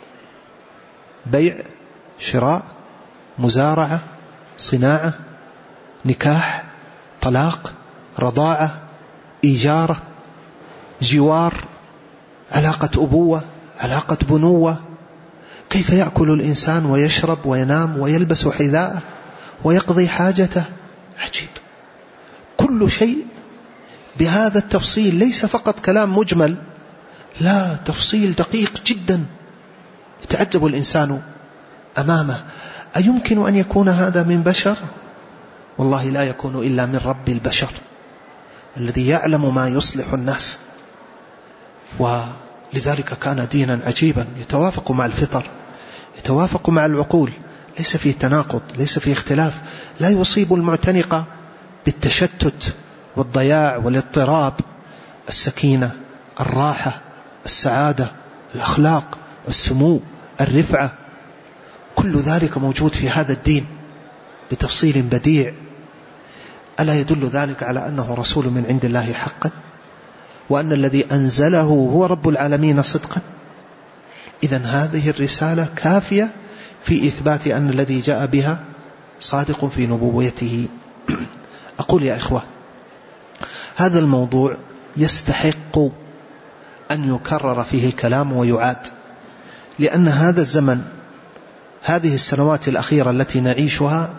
بيع، شراء، مزارعة، صناعة، نكاح، طلاق، رضاعة، إيجارة، جوار، علاقة أبوة، علاقة بنوة، كيف يأكل الإنسان ويشرب وينام ويلبس حذاءه ويقضي حاجته، عجيب. كل شيء بهذا التفصيل، ليس فقط كلام مجمل، لا، تفصيل دقيق جدا يتعجب الإنسان أمامه. أيمكن أن يكون هذا من بشر؟ والله لا يكون إلا من رب البشر الذي يعلم ما يصلح الناس. ولذلك كان دينا عجيبا يتوافق مع الفطر، يتوافق مع العقول، ليس فيه تناقض، ليس فيه اختلاف، لا يصيب المعتنق بالتشتت والضياع والاضطراب. السكينة، الراحة، السعادة، الأخلاق، السمو، الرفعة، كل ذلك موجود في هذا الدين بتفصيل بديع. ألا يدل ذلك على أنه رسول من عند الله حقا، وأن الذي أنزله هو رب العالمين صدقا؟ إذن هذه الرسالة كافية في إثبات أن الذي جاء بها صادق في نبوته. أقول يا إخوة، هذا الموضوع يستحق أن يكرر فيه الكلام ويعاد، لأن هذا الزمن، هذه السنوات الأخيرة التي نعيشها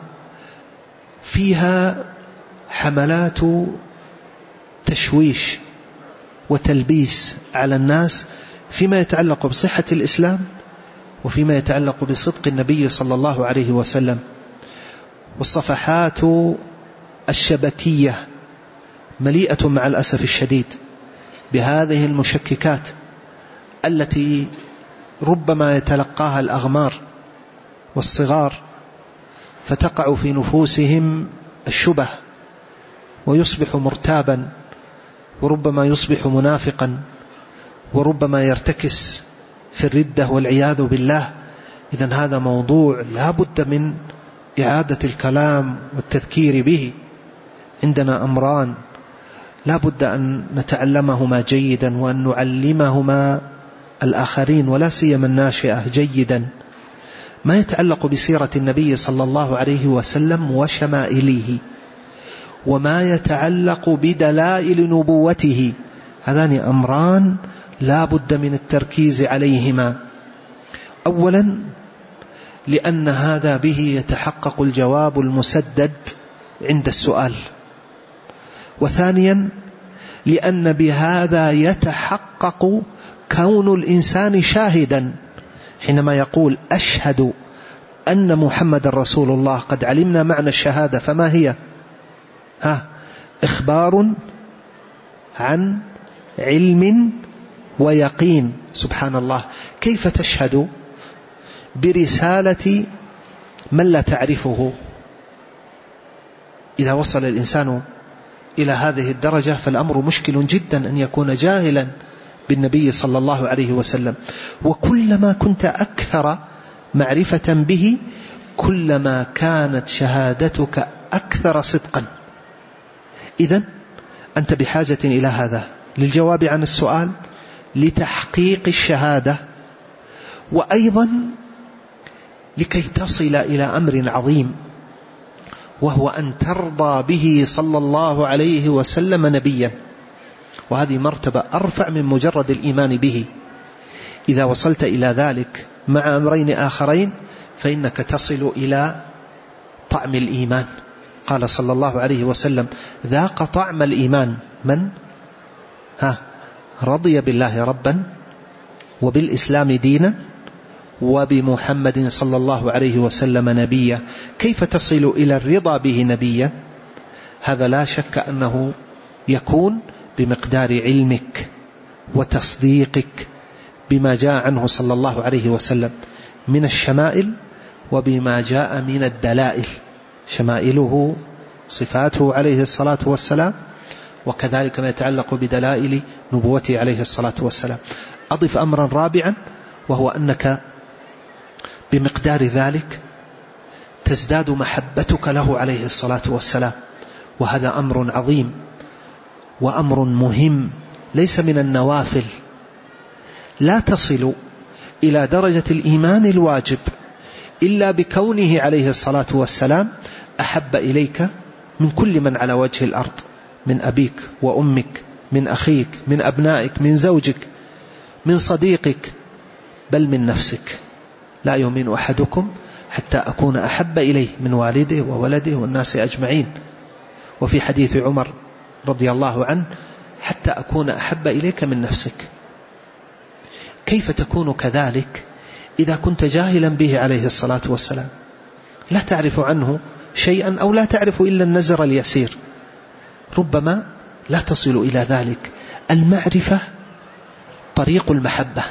فيها حملات تشويش وتلبيس على الناس فيما يتعلق بصحة الإسلام وفيما يتعلق بصدق النبي صلى الله عليه وسلم. والصفحات الشبكية مليئة مع الأسف الشديد بهذه المشككات التي ربما يتلقاها الأغمار والصغار فتقع في نفوسهم الشبه ويصبح مرتابا، وربما يصبح منافقا، وربما يرتكس في الردة والعياذ بالله. إذن هذا موضوع لا بد من إعادة الكلام والتذكير به. عندنا أمران لا بد أن نتعلمهما جيدا وأن نعلمهما الآخرين ولا سيما الناشئة جيدا، ما يتعلق بسيرة النبي صلى الله عليه وسلم وشمائله، وما يتعلق بدلائل نبوته. هذان أمران لا بد من التركيز عليهما. أولا لأن هذا به يتحقق الجواب المسدد عند السؤال، وثانيا لأن بهذا يتحقق كون الإنسان شاهدا حينما يقول أشهد أن محمد رسول الله. قد علمنا معنى الشهادة، فما هي؟ ها إخبار عن علم ويقين. سبحان الله، كيف تشهد برسالة من لا تعرفه؟ إذا وصل الإنسان إلى هذه الدرجة فالأمر مشكل جدا أن يكون جاهلا بالنبي صلى الله عليه وسلم. وكلما كنت أكثر معرفة به كلما كانت شهادتك أكثر صدقا. إذن أنت بحاجة إلى هذا للجواب عن السؤال، لتحقيق الشهادة، وأيضا لكي تصل إلى أمر عظيم، وهو أن ترضى به صلى الله عليه وسلم نبيا. وهذه مرتبة أرفع من مجرد الإيمان به. إذا وصلت إلى ذلك مع أمرين آخرين فإنك تصل إلى طعم الإيمان. قال صلى الله عليه وسلم: ذاق طعم الإيمان من ها رضي بالله ربا وبالإسلام دينا وبمحمد صلى الله عليه وسلم نبيا. كيف تصل إلى الرضا به نبيا؟ هذا لا شك أنه يكون بمقدار علمك وتصديقك بما جاء عنه صلى الله عليه وسلم من الشمائل وبما جاء من الدلائل، شمائله صفاته عليه الصلاة والسلام، وكذلك ما يتعلق بدلائل نبوته عليه الصلاة والسلام. أضف أمرا رابعا، وهو أنك بمقدار ذلك تزداد محبتك له عليه الصلاة والسلام، وهذا أمر عظيم وأمر مهم ليس من النوافل. لا تصل إلى درجة الإيمان الواجب إلا بكونه عليه الصلاة والسلام أحب إليك من كل من على وجه الأرض، من أبيك وأمك، من أخيك، من أبنائك، من زوجك، من صديقك، بل من نفسك. لا يؤمن أحدكم حتى أكون أحب إليه من والده وولده والناس أجمعين. وفي حديث عمر رضي الله عنه: حتى أكون أحب إليك من نفسك. كيف تكون كذلك إذا كنت جاهلا به عليه الصلاة والسلام، لا تعرف عنه شيئا أو لا تعرف إلا النزر اليسير؟ ربما لا تصل إلى ذلك. المعرفة طريق المحبة.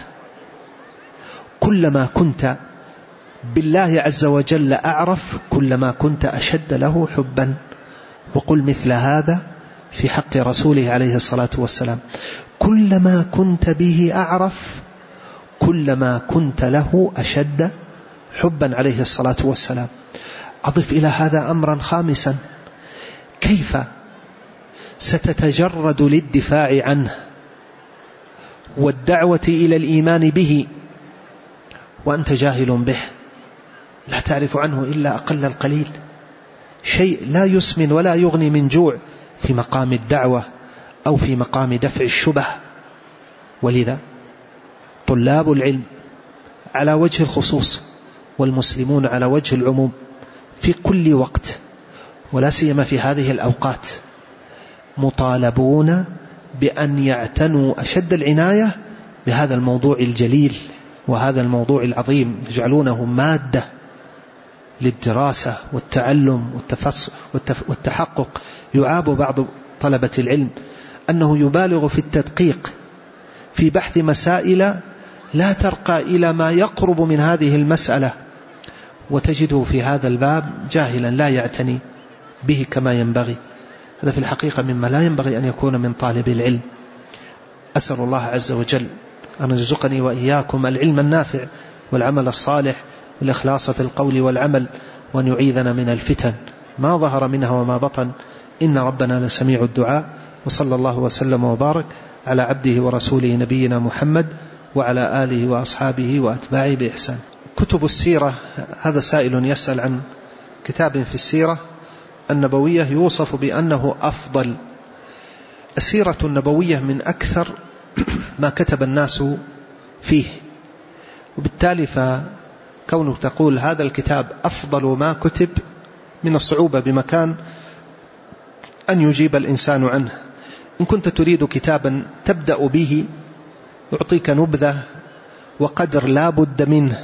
كلما كنت بالله عز وجل أعرف كلما كنت أشد له حبا. وقل مثل هذا في حق رسوله عليه الصلاة والسلام: كلما كنت به أعرف كلما كنت له أشد حبا عليه الصلاة والسلام. أضف إلى هذا أمرا خامسا: كيف ستتجرد للدفاع عنه والدعوة إلى الإيمان به وأنت جاهل به، لا تعرف عنه إلا أقل القليل، شيء لا يسمن ولا يغني من جوع في مقام الدعوة أو في مقام دفع الشبه. ولذا طلاب العلم على وجه الخصوص والمسلمون على وجه العموم في كل وقت، ولا سيما في هذه الأوقات، مطالبون بأن يعتنوا أشد العناية بهذا الموضوع الجليل وهذا الموضوع العظيم، يجعلونه مادة للدراسة والتعلم والتحقق. يعاب بعض طلبة العلم أنه يبالغ في التدقيق في بحث مسائل لا ترقى إلى ما يقرب من هذه المسألة، وتجده في هذا الباب جاهلا لا يعتني به كما ينبغي. هذا في الحقيقة مما لا ينبغي أن يكون من طالب العلم. أسأل الله عز وجل أن يرزقني وإياكم العلم النافع والعمل الصالح والإخلاص في القول والعمل، وأن يعيذنا من الفتن ما ظهر منها وما بطن، إن ربنا لسميع الدعاء. وصلى الله وسلم وبارك على عبده ورسوله نبينا محمد وعلى آله وأصحابه وأتباعه بإحسان. كتب السيرة، هذا سائل يسأل عن كتاب في السيرة النبوية يوصف بأنه أفضل. السيرة النبوية من أكثر ما كتب الناس فيه، وبالتالي فكونك تقول هذا الكتاب أفضل ما كتب من الصعوبة بمكان أن يجيب الإنسان عنه. إن كنت تريد كتابا تبدأ به يعطيك نبذة وقدر لا بد منه،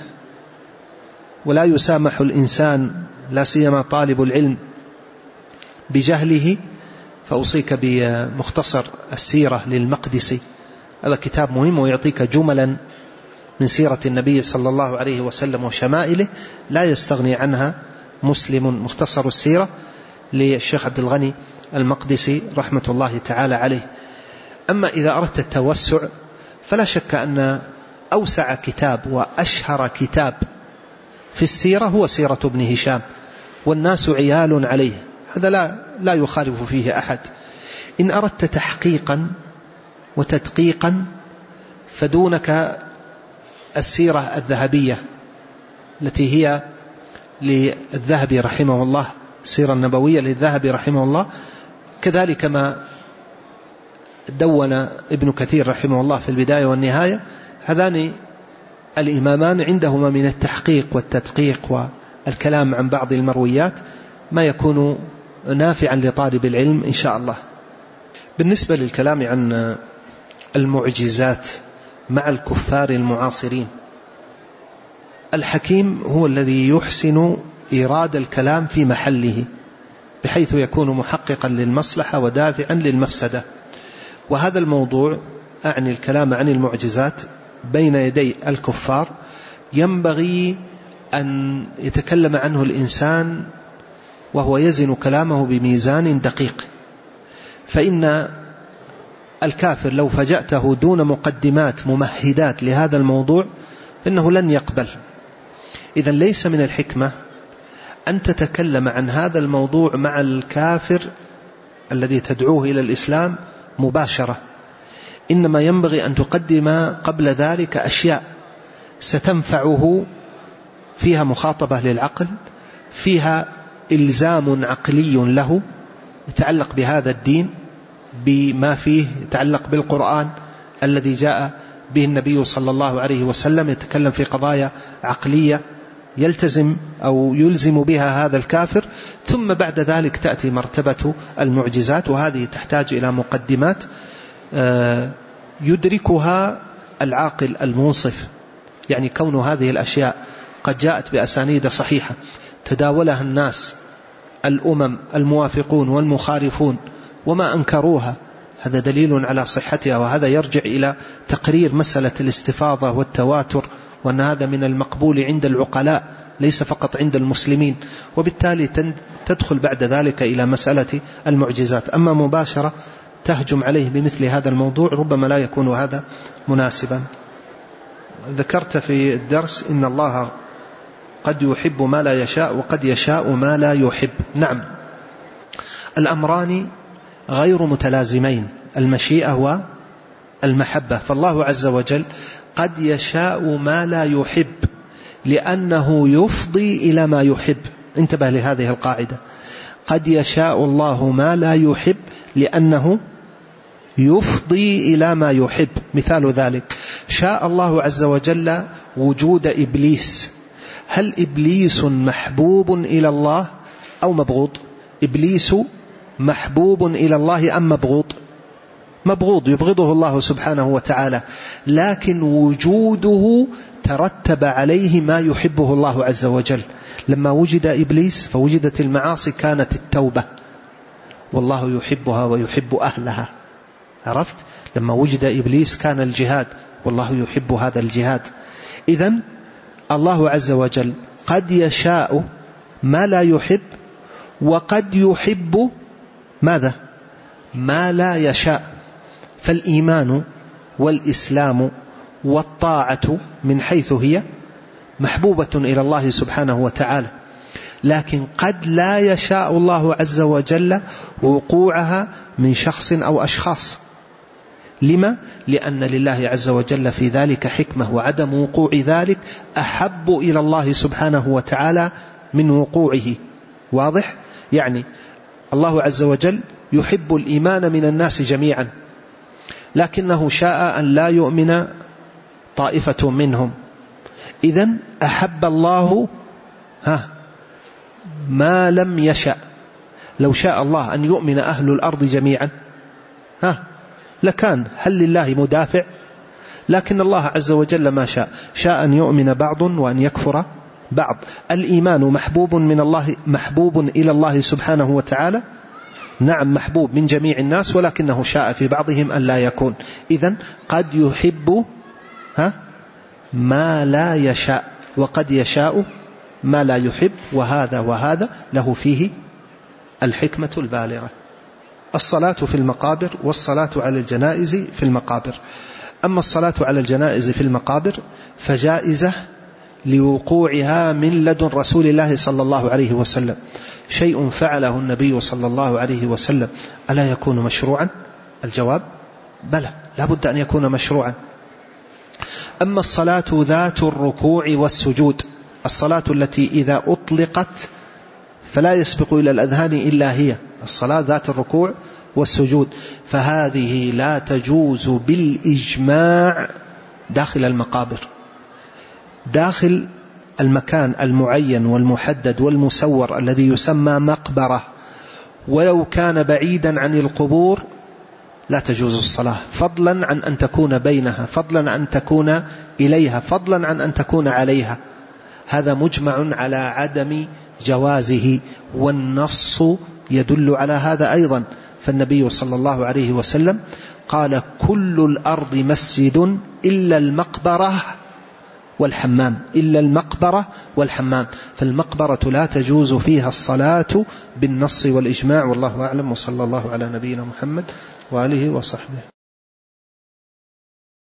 ولا يسامح الإنسان لا سيما طالب العلم بجهله، فأوصيك بمختصر السيرة للمقدسي هذا كتاب مهم ويعطيك جملا من سيرة النبي صلى الله عليه وسلم وشمائله لا يستغني عنها مسلم. مختصر السيرة للشيخ عبد الغني المقدسي رحمة الله تعالى عليه. أما إذا أردت التوسع فلا شك أن أوسع كتاب وأشهر كتاب في السيرة هو سيرة ابن هشام، والناس عيال عليه، هذا لا, لا يخالف فيه أحد. إن أردت تحقيقا وتدقيقا فدونك السيرة الذهبية التي هي للذهبي رحمه الله، السيرة النبوية للذهبي رحمه الله، كذلك ما دون ابن كثير رحمه الله في البداية والنهاية. هذان الإمامان عندهما من التحقيق والتدقيق والكلام عن بعض المرويات ما يكون نافعا لطالب العلم إن شاء الله. بالنسبة للكلام عن المعجزات مع الكفار المعاصرين، الحكيم هو الذي يحسن إيراد الكلام في محله بحيث يكون محققا للمصلحة ودافعا للمفسدة. وهذا الموضوع أعني الكلام عن المعجزات بين يدي الكفار ينبغي أن يتكلم عنه الإنسان وهو يزن كلامه بميزان دقيق، فإن الكافر لو فجأته دون مقدمات ممهدات لهذا الموضوع فإنه لن يقبل. إذن ليس من الحكمة أن تتكلم عن هذا الموضوع مع الكافر الذي تدعوه إلى الإسلام مباشرة، إنما ينبغي أن تقدم قبل ذلك أشياء ستنفعه، فيها مخاطبة للعقل، فيها إلزام عقلي له يتعلق بهذا الدين، بما فيه يتعلق بالقرآن الذي جاء به النبي صلى الله عليه وسلم، يتكلم في قضايا عقلية يلتزم أو يلزم بها هذا الكافر. ثم بعد ذلك تأتي مرتبة المعجزات، وهذه تحتاج إلى مقدمات يدركها العاقل المنصف، يعني كون هذه الأشياء قد جاءت بأسانيد صحيحة تداولها الناس الأمم الموافقون والمخالفون وما أنكروها، هذا دليل على صحتها، وهذا يرجع إلى تقرير مسألة الاستفاضة والتواتر، وأن هذا من المقبول عند العقلاء ليس فقط عند المسلمين، وبالتالي تدخل بعد ذلك إلى مسألة المعجزات. أما مباشرة تهجم عليه بمثل هذا الموضوع ربما لا يكون هذا مناسبا. ذكرت في الدرس إن الله قد يحب ما لا يشاء وقد يشاء ما لا يحب. نعم، الأمران غير متلازمين، المشيئة والمحبة. فالله عز وجل قد يشاء ما لا يحب لأنه يفضي إلى ما يحب. انتبه لهذه القاعدة، قد يشاء الله ما لا يحب لأنه يفضي إلى ما يحب. مثال ذلك، شاء الله عز وجل وجود إبليس، هل إبليس محبوب إلى الله أو مبغوض؟ إبليس محبوب إلى الله أم مبغوض؟ مبغوض، يبغضه الله سبحانه وتعالى، لكن وجوده ترتب عليه ما يحبه الله عز وجل. لما وجد إبليس فوجدت المعاصي، كانت التوبة، والله يحبها ويحب أهلها. عرفت؟ لما وجد إبليس كان الجهاد، والله يحب هذا الجهاد. إذن الله عز وجل قد يشاء ما لا يحب، وقد يحب ماذا؟ ما لا يشاء. فالإيمان والإسلام والطاعة من حيث هي محبوبة إلى الله سبحانه وتعالى، لكن قد لا يشاء الله عز وجل وقوعها من شخص أو أشخاص. لما؟ لأن لله عز وجل في ذلك حكمة، وعدم وقوع ذلك أحب إلى الله سبحانه وتعالى من وقوعه. واضح؟ يعني الله عز وجل يحب الإيمان من الناس جميعا، لكنه شاء أن لا يؤمن طائفة منهم، إذن أحب الله ها ما لم يشاء. لو شاء الله أن يؤمن أهل الأرض جميعا ها لكان، هل لله مدافع؟ لكن الله عز وجل ما شاء، شاء أن يؤمن بعض وأن يكفر بعض. الإيمان محبوب من الله، محبوب إلى الله سبحانه وتعالى نعم محبوب من جميع الناس، ولكنه شاء في بعضهم أن لا يكون. إذن قد يحب ها ما لا يشاء، وقد يشاء ما لا يحب، وهذا وهذا له فيه الحكمة البالغة. الصلاة في المقابر والصلاة على الجنائز في المقابر. أما الصلاة على الجنائز في المقابر فجائزة لوقوعها من لدن رسول الله صلى الله عليه وسلم، شيء فعله النبي صلى الله عليه وسلم، ألا يكون مشروعا؟ الجواب بلى، لا بد أن يكون مشروعا. أما الصلاة ذات الركوع والسجود، الصلاة التي إذا أطلقت فلا يسبق إلى الأذهان إلا هي، الصلاة ذات الركوع والسجود، فهذه لا تجوز بالإجماع داخل المقابر، داخل المكان المعين والمحدد والمسور الذي يسمى مقبرة، ولو كان بعيدا عن القبور لا تجوز الصلاة، فضلا عن أن تكون بينها، فضلا عن أن تكون إليها، فضلا عن أن تكون عليها. هذا مجمع على عدم جوازه، والنص يدل على هذا أيضا. فالنبي صلى الله عليه وسلم قال: كل الأرض مسجد إلا المقبرة والحمام، إلا المقبرة والحمام، فالمقبرة لا تجوز فيها الصلاة بالنص والإجماع، والله أعلم، وصلى الله على نبينا محمد وآله وصحبه.